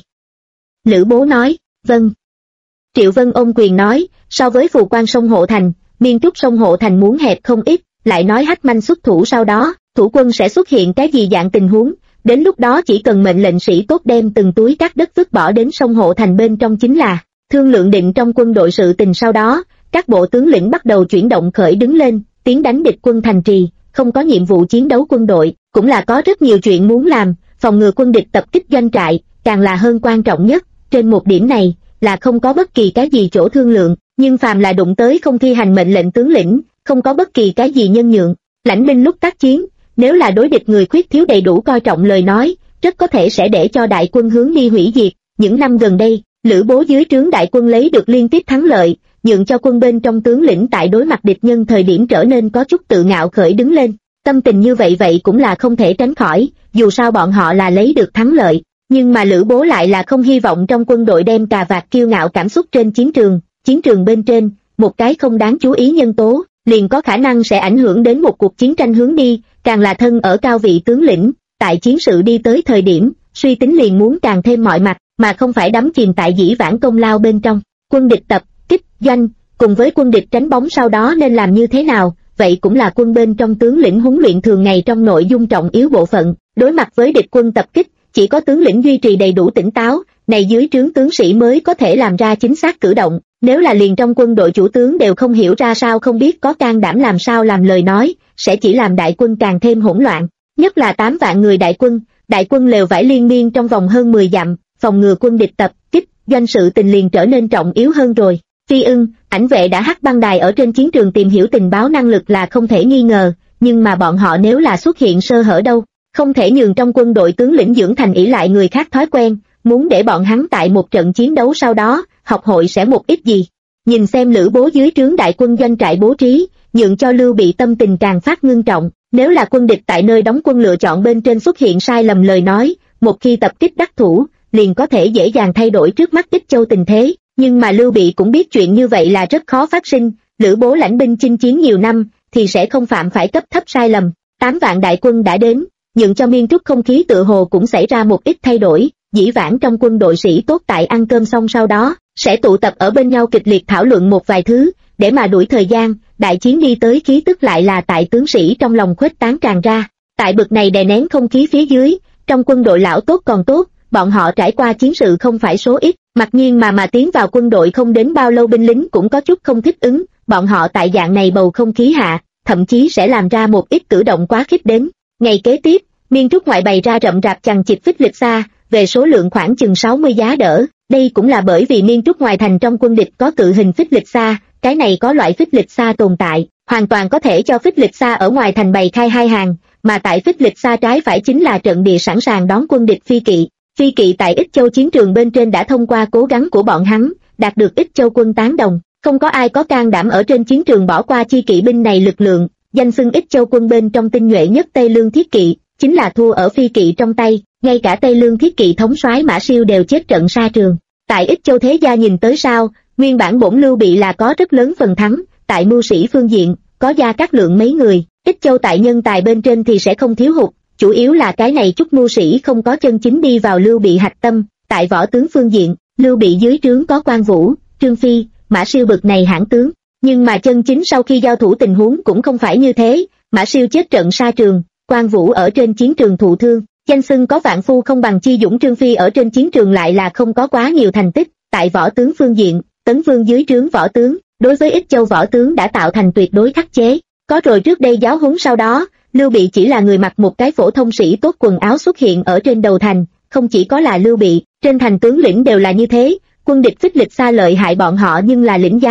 Lữ Bố nói, vâng. Triệu Vân ôm quyền nói, so với phù quan sông Hộ Thành, miên trúc sông Hộ Thành muốn hẹp không ít, lại nói Hách Manh xuất thủ sau đó, thủ quân sẽ xuất hiện cái gì dạng tình huống, đến lúc đó chỉ cần mệnh lệnh sĩ tốt đem từng túi cát đất vứt bỏ đến sông Hộ Thành bên trong chính là. Thương lượng định trong quân đội sự tình sau đó, các bộ tướng lĩnh bắt đầu chuyển động khởi đứng lên, tiến đánh địch quân thành trì, không có nhiệm vụ chiến đấu quân đội, cũng là có rất nhiều chuyện muốn làm, phòng ngừa quân địch tập kích doanh trại, càng là hơn quan trọng nhất, trên một điểm này, là không có bất kỳ cái gì chỗ thương lượng, nhưng phàm là đụng tới không thi hành mệnh lệnh tướng lĩnh, không có bất kỳ cái gì nhân nhượng, lãnh binh lúc tác chiến, nếu là đối địch người khuyết thiếu đầy đủ coi trọng lời nói, rất có thể sẽ để cho đại quân hướng đi hủy diệt. Những năm gần đây, Lữ Bố dưới trướng đại quân lấy được liên tiếp thắng lợi, nhượng cho quân bên trong tướng lĩnh tại đối mặt địch nhân thời điểm trở nên có chút tự ngạo khởi đứng lên. Tâm tình như vậy cũng là không thể tránh khỏi, dù sao bọn họ là lấy được thắng lợi, nhưng mà Lữ Bố lại là không hy vọng trong quân đội đem cà vạt kiêu ngạo cảm xúc trên chiến trường bên trên, một cái không đáng chú ý nhân tố, liền có khả năng sẽ ảnh hưởng đến một cuộc chiến tranh hướng đi, càng là thân ở cao vị tướng lĩnh, tại chiến sự đi tới thời điểm, suy tính liền muốn càng thêm mọi mặt, mà không phải đắm chìm tại dĩ vãng công lao bên trong. Quân địch tập kích doanh, cùng với quân địch tránh bóng sau đó nên làm như thế nào, vậy cũng là quân bên trong tướng lĩnh huấn luyện thường ngày trong nội dung trọng yếu bộ phận. Đối mặt với địch quân tập kích, chỉ có tướng lĩnh duy trì đầy đủ tỉnh táo, này dưới trướng tướng sĩ mới có thể làm ra chính xác cử động. Nếu là liền trong quân đội chủ tướng đều không hiểu ra sao, không biết có can đảm làm sao làm lời nói, sẽ chỉ làm đại quân càng thêm hỗn loạn. Nhất là 8 vạn người đại quân lều vải liên miên trong vòng hơn 10 dặm, phòng ngừa quân địch tập kích, doanh sự tình liền trở nên trọng yếu hơn rồi. Phi Ưng, ảnh vệ đã hắc băng đài ở trên chiến trường tìm hiểu tình báo năng lực là không thể nghi ngờ, nhưng mà bọn họ nếu là xuất hiện sơ hở đâu, không thể nhường trong quân đội tướng lĩnh dưỡng thành ỷ lại người khác thói quen, muốn để bọn hắn tại một trận chiến đấu sau đó, học hội sẽ một ít gì. Nhìn xem Lữ Bố dưới trướng đại quân doanh trại bố trí, nhượng cho Lưu Bị tâm tình càng phát ngưng trọng, nếu là quân địch tại nơi đóng quân lựa chọn bên trên xuất hiện sai lầm lời nói, một khi tập kích đắc thủ, liền có thể dễ dàng thay đổi trước mắt Ích Châu tình thế, nhưng mà Lưu Bị cũng biết chuyện như vậy là rất khó phát sinh, Lữ Bố lãnh binh chinh chiến nhiều năm, thì sẽ không phạm phải cấp thấp sai lầm. 8 vạn đại quân đã đến, nhượng cho miên trúc không khí tựa hồ cũng xảy ra một ít thay đổi, dĩ vãng trong quân đội sĩ tốt tại ăn cơm xong sau đó, sẽ tụ tập ở bên nhau kịch liệt thảo luận một vài thứ, để mà đuổi thời gian, đại chiến đi tới khí tức lại là tại tướng sĩ trong lòng khuếch tán tràn ra. Tại bực này đè nén không khí phía dưới, trong quân đội lão tốt còn tốt, bọn họ trải qua chiến sự không phải số ít, mặc nhiên mà tiến vào quân đội không đến bao lâu binh lính cũng có chút không thích ứng, bọn họ tại dạng này bầu không khí hạ, thậm chí sẽ làm ra một ít cử động quá khích đến. Ngày kế tiếp, miên trúc ngoại bày ra rậm rạp chằng chịt Phích Lịch Sa, về số lượng khoảng chừng 60 giá đỡ, đây cũng là bởi vì miên trúc ngoài thành trong quân địch có cự hình Phích Lịch Sa, cái này có loại Phích Lịch Sa tồn tại, hoàn toàn có thể cho Phích Lịch Sa ở ngoài thành bày khai hai hàng, mà tại Phích Lịch Sa trái phải chính là trận địa sẵn sàng đón quân địch phi kỵ. Phi kỵ tại Ích Châu chiến trường bên trên đã thông qua cố gắng của bọn hắn, đạt được Ích Châu quân tán đồng, không có ai có can đảm ở trên chiến trường bỏ qua chi kỵ binh này lực lượng, danh xưng Ích Châu quân bên trong tinh nhuệ nhất Tây Lương Thiết Kỵ, chính là thua ở phi kỵ trong tay, ngay cả Tây Lương Thiết Kỵ thống soái Mã Siêu đều chết trận sa trường. Tại Ích Châu thế gia nhìn tới sao, nguyên bản bổn Lưu Bị là có rất lớn phần thắng, tại mưu sĩ phương diện, có Gia Cát Lượng mấy người, Ích Châu tại nhân tài bên trên thì sẽ không thiếu hụt, chủ yếu là cái này chút mưu sĩ không có chân chính đi vào Lưu Bị hạch tâm. Tại võ tướng phương diện, Lưu Bị dưới trướng có Quan Vũ, Trương Phi, Mã Siêu bực này hãn tướng, nhưng mà chân chính sau khi giao thủ tình huống cũng không phải như thế, Mã Siêu chết trận sa trường, Quan Vũ ở trên chiến trường thụ thương, danh xưng có vạn phu không bằng chi dũng. Trương Phi ở trên chiến trường lại là không có quá nhiều thành tích. Tại võ tướng phương diện, Tấn Vương dưới trướng võ tướng, đối với Ích Châu võ tướng đã tạo thành tuyệt đối khắc chế, có rồi trước đây giáo huấn sau đó, Lưu Bị chỉ là người mặc một cái phổ thông sĩ tốt quần áo xuất hiện ở trên đầu thành, không chỉ có là Lưu Bị, trên thành tướng lĩnh đều là như thế, quân địch Phích Lịch Sa lợi hại bọn họ nhưng là lĩnh giáo,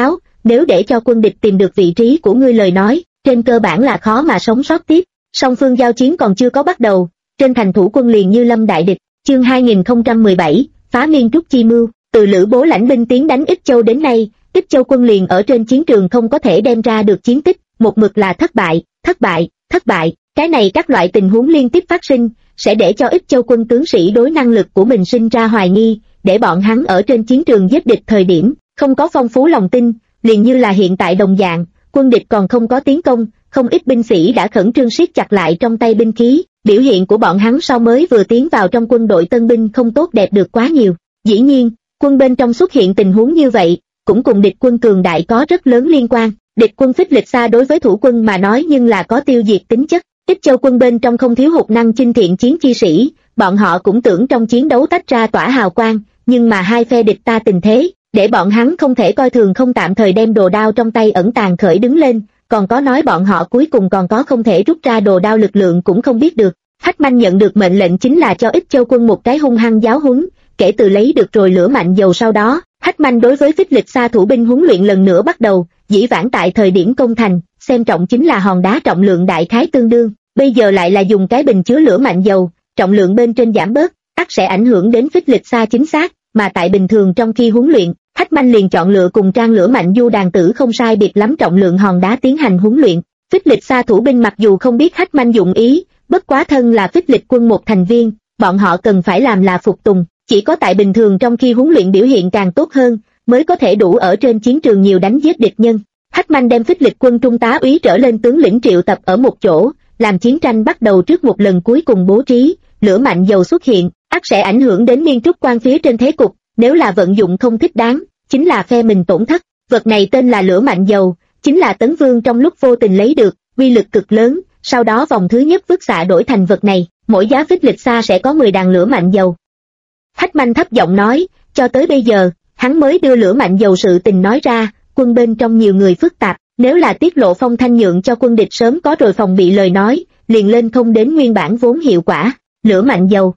nếu để cho quân địch tìm được vị trí của ngươi lời nói, trên cơ bản là khó mà sống sót tiếp. Song phương giao chiến còn chưa có bắt đầu, trên thành thủ quân liền như lâm đại địch. Chương 2017, phá miên trúc chi mưu. Từ Lữ Bố lãnh binh tiến đánh Ích Châu đến nay, Ích Châu quân liền ở trên chiến trường không có thể đem ra được chiến tích, một mực là thất bại, thất bại, thất bại. Cái này các loại tình huống liên tiếp phát sinh, sẽ để cho Ích Châu quân tướng sĩ đối năng lực của mình sinh ra hoài nghi, để bọn hắn ở trên chiến trường giết địch thời điểm, không có phong phú lòng tin, liền như là hiện tại đồng dạng, quân địch còn không có tiến công, không ít binh sĩ đã khẩn trương siết chặt lại trong tay binh khí, biểu hiện của bọn hắn so mới vừa tiến vào trong quân đội tân binh không tốt đẹp được quá nhiều. Dĩ nhiên, quân bên trong xuất hiện tình huống như vậy, cũng cùng địch quân cường đại có rất lớn liên quan. Địch quân phích lịch xa đối với thủ quân mà nói nhưng là có tiêu diệt tính chất. Ích Châu quân bên trong không thiếu hụt năng chinh thiện chiến chi sĩ, bọn họ cũng tưởng trong chiến đấu tách ra tỏa hào quang, nhưng mà hai phe địch ta tình thế, để bọn hắn không thể coi thường, không tạm thời đem đồ đao trong tay ẩn tàng khởi đứng lên, còn có nói bọn họ cuối cùng còn có không thể rút ra đồ đao lực lượng cũng không biết được. Hách Manh nhận được mệnh lệnh chính là cho Ích Châu quân một cái hung hăng giáo huấn, kể từ lấy được rồi lửa mạnh dầu sau đó, Hách Manh đối với phích lịch xa thủ binh huấn luyện lần nữa bắt đầu. Dĩ vãng tại thời điểm công thành, xem trọng chính là hòn đá trọng lượng đại khái tương đương, bây giờ lại là dùng cái bình chứa lửa mạnh dầu, trọng lượng bên trên giảm bớt, ắt sẽ ảnh hưởng đến phích lịch xa chính xác, mà tại bình thường trong khi huấn luyện, Hách Manh liền chọn lựa cùng trang lửa mạnh du đàn tử không sai biệt lắm trọng lượng hòn đá tiến hành huấn luyện. Phích lịch xa thủ binh mặc dù không biết Hách Manh dụng ý, bất quá thân là phích lịch quân một thành viên, bọn họ cần phải làm là phục tùng, chỉ có tại bình thường trong khi huấn luyện biểu hiện càng tốt hơn, mới có thể đủ ở trên chiến trường nhiều đánh giết địch nhân. Hách Manh đem phích lịch quân trung tá úy trở lên tướng lĩnh triệu tập ở một chỗ, làm chiến tranh bắt đầu trước một lần cuối cùng bố trí, lửa mạnh dầu xuất hiện, ắt sẽ ảnh hưởng đến miên trúc quan phía trên thế cục, nếu là vận dụng không thích đáng, chính là phe mình tổn thất. Vật này tên là lửa mạnh dầu, chính là Tấn Vương trong lúc vô tình lấy được, uy lực cực lớn, sau đó vòng thứ nhất vứt xạ đổi thành vật này, mỗi giá phích lịch xa sẽ có 10 đàn lửa mạnh dầu. Hách Manh thấp giọng nói, cho tới bây giờ, hắn mới đưa lửa mạnh dầu sự tình nói ra, quân bên trong nhiều người phức tạp, nếu là tiết lộ phong thanh nhượng cho quân địch sớm có rồi phòng bị lời nói, liền lên không đến nguyên bản vốn hiệu quả. Lửa mạnh dầu.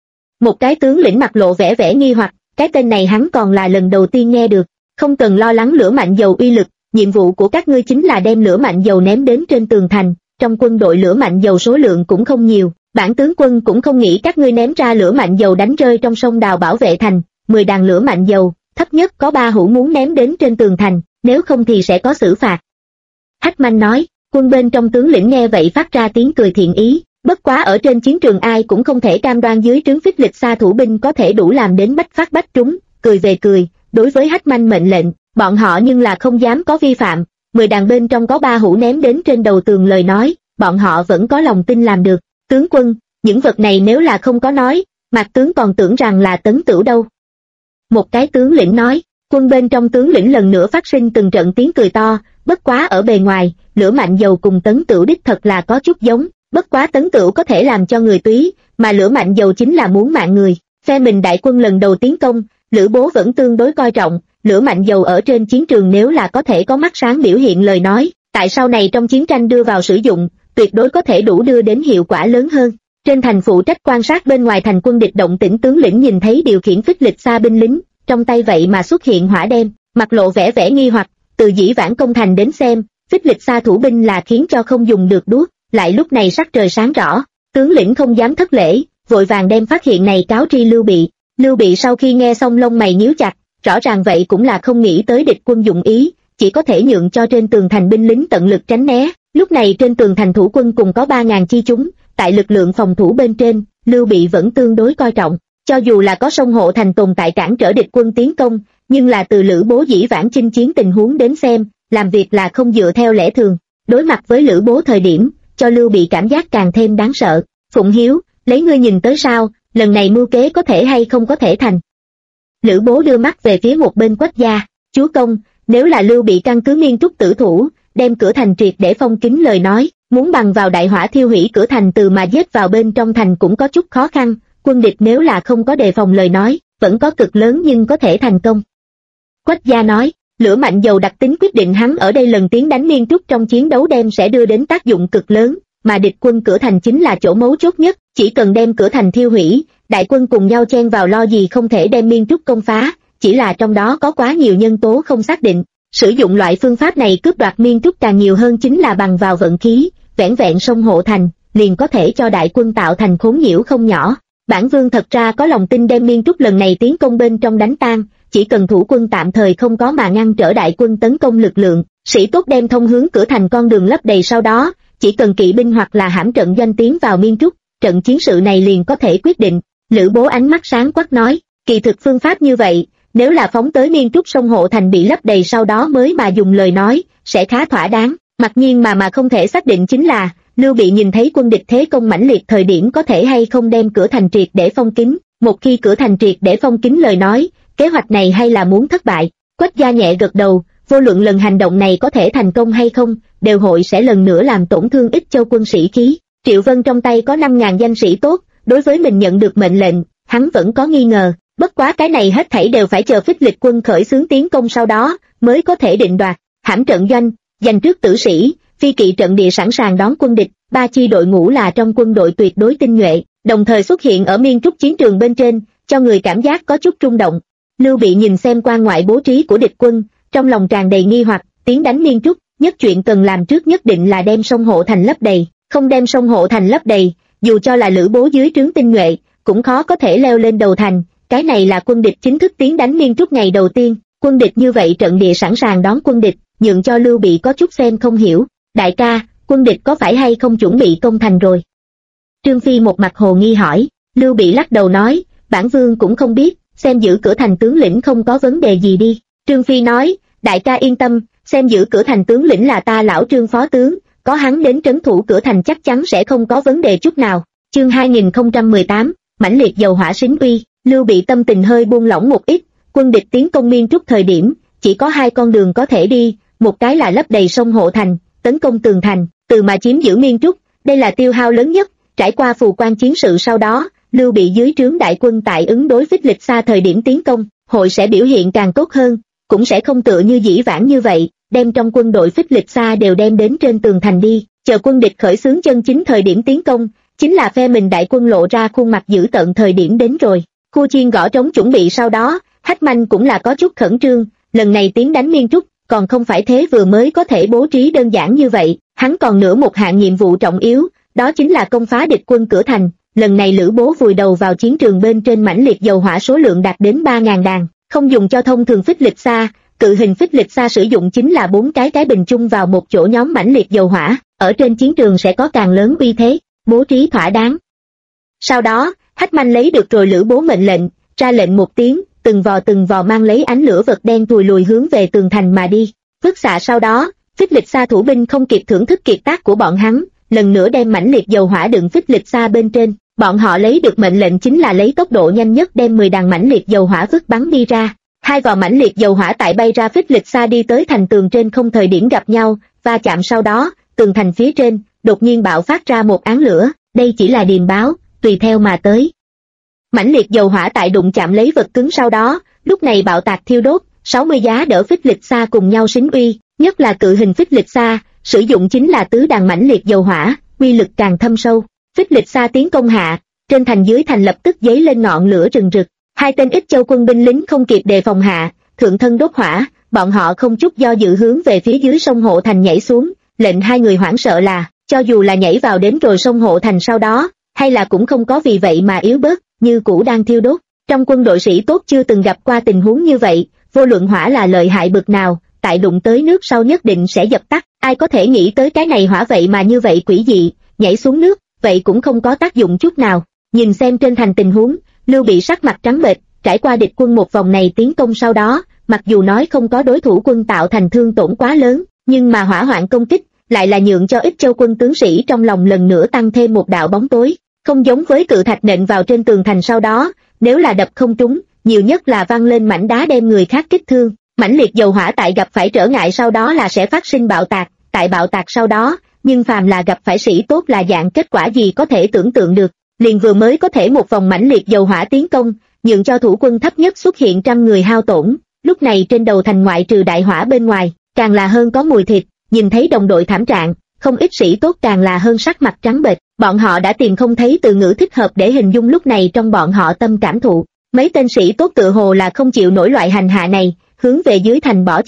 Một cái tướng lĩnh mặt lộ vẻ nghi hoặc, cái tên này hắn còn là lần đầu tiên nghe được. Không cần lo lắng lửa mạnh dầu uy lực, nhiệm vụ của các ngươi chính là đem lửa mạnh dầu ném đến trên tường thành, trong quân đội lửa mạnh dầu số lượng cũng không nhiều, bản tướng quân cũng không nghĩ các ngươi ném ra lửa mạnh dầu đánh rơi trong sông đào bảo vệ thành, 10 đàn lửa mạnh dầu, thấp nhất có 3 hũ muốn ném đến trên tường thành, nếu không thì sẽ có xử phạt. Hách Manh nói, quân bên trong tướng lĩnh nghe vậy phát ra tiếng cười thiện ý, bất quá ở trên chiến trường ai cũng không thể cam đoan dưới trướng phích lịch xa thủ binh có thể đủ làm đến bách phát bách trúng, cười về cười, đối với Hách Manh mệnh lệnh, bọn họ nhưng là không dám có vi phạm, 10 đàn bên trong có 3 hũ ném đến trên đầu tường lời nói, bọn họ vẫn có lòng tin làm được. Tướng quân, những vật này nếu là không có nói, Mạc tướng còn tưởng rằng là Tấn Tửu đâu. Một cái tướng lĩnh nói, quân bên trong tướng lĩnh lần nữa phát sinh từng trận tiếng cười to, bất quá ở bề ngoài, lửa mạnh dầu cùng Tấn Tửu đích thật là có chút giống, bất quá Tấn Tửu có thể làm cho người túy, mà lửa mạnh dầu chính là muốn mạng người. Phe mình đại quân lần đầu tiến công, Lữ Bố vẫn tương đối coi trọng, lửa mạnh dầu ở trên chiến trường nếu là có thể có mắt sáng biểu hiện lời nói, tại sau này trong chiến tranh đưa vào sử dụng, tuyệt đối có thể đủ đưa đến hiệu quả lớn hơn. Trên thành phụ trách quan sát bên ngoài thành quân địch động tĩnh tướng lĩnh nhìn thấy điều khiển phích lịch xa binh lính, trong tay vậy mà xuất hiện hỏa đem, mặt lộ vẻ nghi hoặc, từ dĩ vãng công thành đến xem, phích lịch xa thủ binh là khiến cho không dùng được đuốc, lại lúc này sắc trời sáng rõ, tướng lĩnh không dám thất lễ, vội vàng đem phát hiện này cáo tri Lưu Bị. Lưu Bị sau khi nghe xong lông mày nhíu chặt, rõ ràng vậy cũng là không nghĩ tới địch quân dụng ý, chỉ có thể nhượng cho trên tường thành binh lính tận lực tránh né. Lúc này trên tường thành thủ quân cùng có 3.000 chi chúng, tại lực lượng phòng thủ bên trên, Lưu Bị vẫn tương đối coi trọng, cho dù là có sông hộ thành tồn tại cản trở địch quân tiến công, nhưng là từ Lữ Bố dĩ vãng chinh chiến tình huống đến xem, làm việc là không dựa theo lẽ thường, đối mặt với Lữ Bố thời điểm, cho Lưu Bị cảm giác càng thêm đáng sợ. Phụng Hiếu, lấy ngươi nhìn tới sao, lần này mưu kế có thể hay không có thể thành. Lữ Bố đưa mắt về phía một bên Quách gia, chúa công, nếu là Lưu Bị căn cứ miên trúc tử thủ, đem cửa thành triệt để phong kín lời nói, muốn bằng vào đại hỏa thiêu hủy cửa thành từ mà giết vào bên trong thành cũng có chút khó khăn, quân địch nếu là không có đề phòng lời nói, vẫn có cực lớn nhưng có thể thành công. Quách gia nói, lửa mạnh dầu đặc tính quyết định hắn ở đây lần tiến đánh miên trúc trong chiến đấu đem sẽ đưa đến tác dụng cực lớn, mà địch quân cửa thành chính là chỗ mấu chốt nhất, chỉ cần đem cửa thành thiêu hủy, đại quân cùng nhau chen vào lo gì không thể đem miên trúc công phá, chỉ là trong đó có quá nhiều nhân tố không xác định, Sử dụng loại phương pháp này cướp đoạt miên trúc càng nhiều hơn chính là bằng vào vận khí, vẻn vẹn sông hộ thành, liền có thể cho đại quân tạo thành khốn nhiễu không nhỏ. Bản vương thật ra có lòng tin đem miên trúc lần này tiến công bên trong đánh tan, chỉ cần thủ quân tạm thời không có mà ngăn trở đại quân tấn công lực lượng, sĩ tốt đem thông hướng cửa thành con đường lấp đầy, sau đó chỉ cần kỵ binh hoặc là hãm trận doanh tiến vào miên trúc, trận chiến sự này liền có thể quyết định. Lữ Bố ánh mắt sáng quắc nói, kỳ thực phương pháp như vậy, nếu là phóng tới miên trúc sông hộ thành bị lấp đầy sau đó mới mà dùng lời nói, sẽ khá thỏa đáng. Mặc nhiên mà không thể xác định chính là, Lưu Bị nhìn thấy quân địch thế công mãnh liệt thời điểm có thể hay không đem cửa thành triệt để phong kín. Một khi cửa thành triệt để phong kín lời nói, kế hoạch này hay là muốn thất bại. Quách Gia nhẹ gật đầu, vô luận lần hành động này có thể thành công hay không, đều hội sẽ lần nữa làm tổn thương Ích Châu quân sĩ khí. Triệu Vân trong tay có 5.000 danh sĩ tốt, đối với mình nhận được mệnh lệnh, hắn vẫn có nghi ngờ, bất quá cái này hết thảy đều phải chờ Phích Lịch quân khởi xướng tiến công sau đó, mới có thể định đoạt. Hãm trận doanh, giành trước tử sĩ, phi kỵ trận địa sẵn sàng đón quân địch, 3 chi đội ngũ là trong quân đội tuyệt đối tinh nhuệ, đồng thời xuất hiện ở miên trúc chiến trường bên trên, cho người cảm giác có chút rung động. Lưu Bị nhìn xem quan ngoại bố trí của địch quân, trong lòng tràn đầy nghi hoặc, tiến đánh miên trúc, nhất chuyện cần làm trước nhất định là đem sông hộ thành lấp đầy, không đem sông hộ thành lấp đầy, dù cho là Lữ Bố dưới trướng tinh nhuệ, cũng khó có thể leo lên đầu thành. Cái này là quân địch chính thức tiến đánh miên trúc ngày đầu tiên, quân địch như vậy trận địa sẵn sàng đón quân địch, nhượng cho Lưu Bị có chút xem không hiểu. Đại ca, quân địch có phải hay không chuẩn bị công thành rồi? Trương Phi một mặt hồ nghi hỏi. Lưu Bị lắc đầu nói, bản vương cũng không biết, xem giữ cửa thành tướng lĩnh không có vấn đề gì đi. Trương Phi nói, đại ca yên tâm, xem giữ cửa thành tướng lĩnh là ta lão Trương phó tướng, có hắn đến trấn thủ cửa thành chắc chắn sẽ không có vấn đề chút nào. Chương 2018, mãnh liệt dầu hỏa sính uy. Lưu Bị tâm tình hơi buông lỏng một ít, quân địch tiến công miên trúc thời điểm, chỉ có 2 con đường có thể đi, một cái là lấp đầy sông hộ thành, tấn công tường thành, từ mà chiếm giữ miên trúc, đây là tiêu hao lớn nhất. Trải qua phù quan chiến sự sau đó, Lưu Bị dưới trướng đại quân tại ứng đối Phích Lịch xa thời điểm tiến công, hội sẽ biểu hiện càng tốt hơn, cũng sẽ không tựa như dĩ vãng như vậy, đem trong quân đội Phích Lịch xa đều đem đến trên tường thành đi, chờ quân địch khởi xướng chân chính thời điểm tiến công, chính là phe mình đại quân lộ ra khuôn mặt dữ tợn thời điểm đến rồi. Khu Chiên gõ trống chuẩn bị sau đó, Hách Manh cũng là có chút khẩn trương, lần này tiến đánh miên trúc, còn không phải thế vừa mới có thể bố trí đơn giản như vậy, hắn còn nữa một hạng nhiệm vụ trọng yếu, đó chính là công phá địch quân cửa thành. Lần này Lữ Bố vùi đầu vào chiến trường bên trên mãnh liệt dầu hỏa số lượng đạt đến 3.000 đàn, không dùng cho thông thường Phích Lịch xa, cự hình Phích Lịch xa sử dụng chính là 4 cái bình chung vào một chỗ nhóm mãnh liệt dầu hỏa, ở trên chiến trường sẽ có càng lớn uy thế, bố trí thỏa đáng. Sau đó, Hách Manh lấy được rồi Lữ Bố mệnh lệnh, ra lệnh một tiếng, từng vò mang lấy ánh lửa vật đen thùi lùi hướng về tường thành mà đi. Vứt xạ sau đó, Phích Lịch xa thủ binh không kịp thưởng thức kiệt tác của bọn hắn, lần nữa đem mãnh liệt dầu hỏa đựng Phích Lịch xa bên trên. Bọn họ lấy được mệnh lệnh chính là lấy tốc độ nhanh nhất đem 10 đàn mãnh liệt dầu hỏa vứt bắn đi ra. 2 vò mãnh liệt dầu hỏa tại bay ra Phích Lịch xa đi tới thành tường trên không thời điểm gặp nhau, va chạm sau đó, tường thành phía trên đột nhiên bạo phát ra một áng lửa, đây chỉ là điềm báo, tùy theo mà tới. Mãnh liệt dầu hỏa tại đụng chạm lấy vật cứng sau đó, lúc này bạo tạc thiêu đốt, 60 giá đỡ Phích Lịch xa cùng nhau sính uy, nhất là cự hình Phích Lịch xa, sử dụng chính là tứ đàn mãnh liệt dầu hỏa, uy lực càng thâm sâu. Phích Lịch xa tiến công hạ, trên thành dưới thành lập tức giấy lên ngọn lửa rừng rực. 2 tên Ích Châu quân binh lính không kịp đề phòng hạ, thượng thân đốt hỏa, bọn họ không chút do dự hướng về phía dưới sông hộ thành nhảy xuống. Lệnh 2 người hoảng sợ là, cho dù là nhảy vào đến rồi sông hộ thành sau đó, hay là cũng không có vì vậy mà yếu bớt, như cũ đang thiêu đốt. Trong quân đội sĩ tốt chưa từng gặp qua tình huống như vậy, vô luận hỏa là lợi hại bực nào, tại đụng tới nước sau nhất định sẽ dập tắt. Ai có thể nghĩ tới cái này hỏa vậy mà như vậy quỷ dị, nhảy xuống nước, vậy cũng không có tác dụng chút nào. Nhìn xem trên thành tình huống, Lưu Bị sắc mặt trắng bệch, trải qua địch quân một vòng này tiến công sau đó, mặc dù nói không có đối thủ quân tạo thành thương tổn quá lớn, nhưng mà hỏa hoạn công kích lại là nhượng cho Ích Châu quân tướng sĩ trong lòng lần nữa tăng thêm một đạo bóng tối. Không giống với cự thạch nện vào trên tường thành sau đó, nếu là đập không trúng, nhiều nhất là văng lên mảnh đá đem người khác kích thương. Mãnh liệt dầu hỏa tại gặp phải trở ngại sau đó là sẽ phát sinh bạo tạc, tại bạo tạc sau đó, nhưng phàm là gặp phải sĩ tốt là dạng kết quả gì có thể tưởng tượng được. Liền vừa mới có thể một vòng mãnh liệt dầu hỏa tiến công, nhượng cho thủ quân thấp nhất xuất hiện 100 người hao tổn. Lúc này trên đầu thành ngoại trừ đại hỏa bên ngoài, càng là hơn có mùi thịt. Nhìn thấy đồng đội thảm trạng, không ít sĩ tốt càng là hơn sắc mặt trắng bệch. Bọn họ đã tìm không thấy từ ngữ thích hợp để hình dung lúc này trong bọn họ tâm cảm thụ. Mấy tên sĩ tốt tự hồ là không chịu nổi loại hành hạ này, hướng về dưới thành bỏ chạy.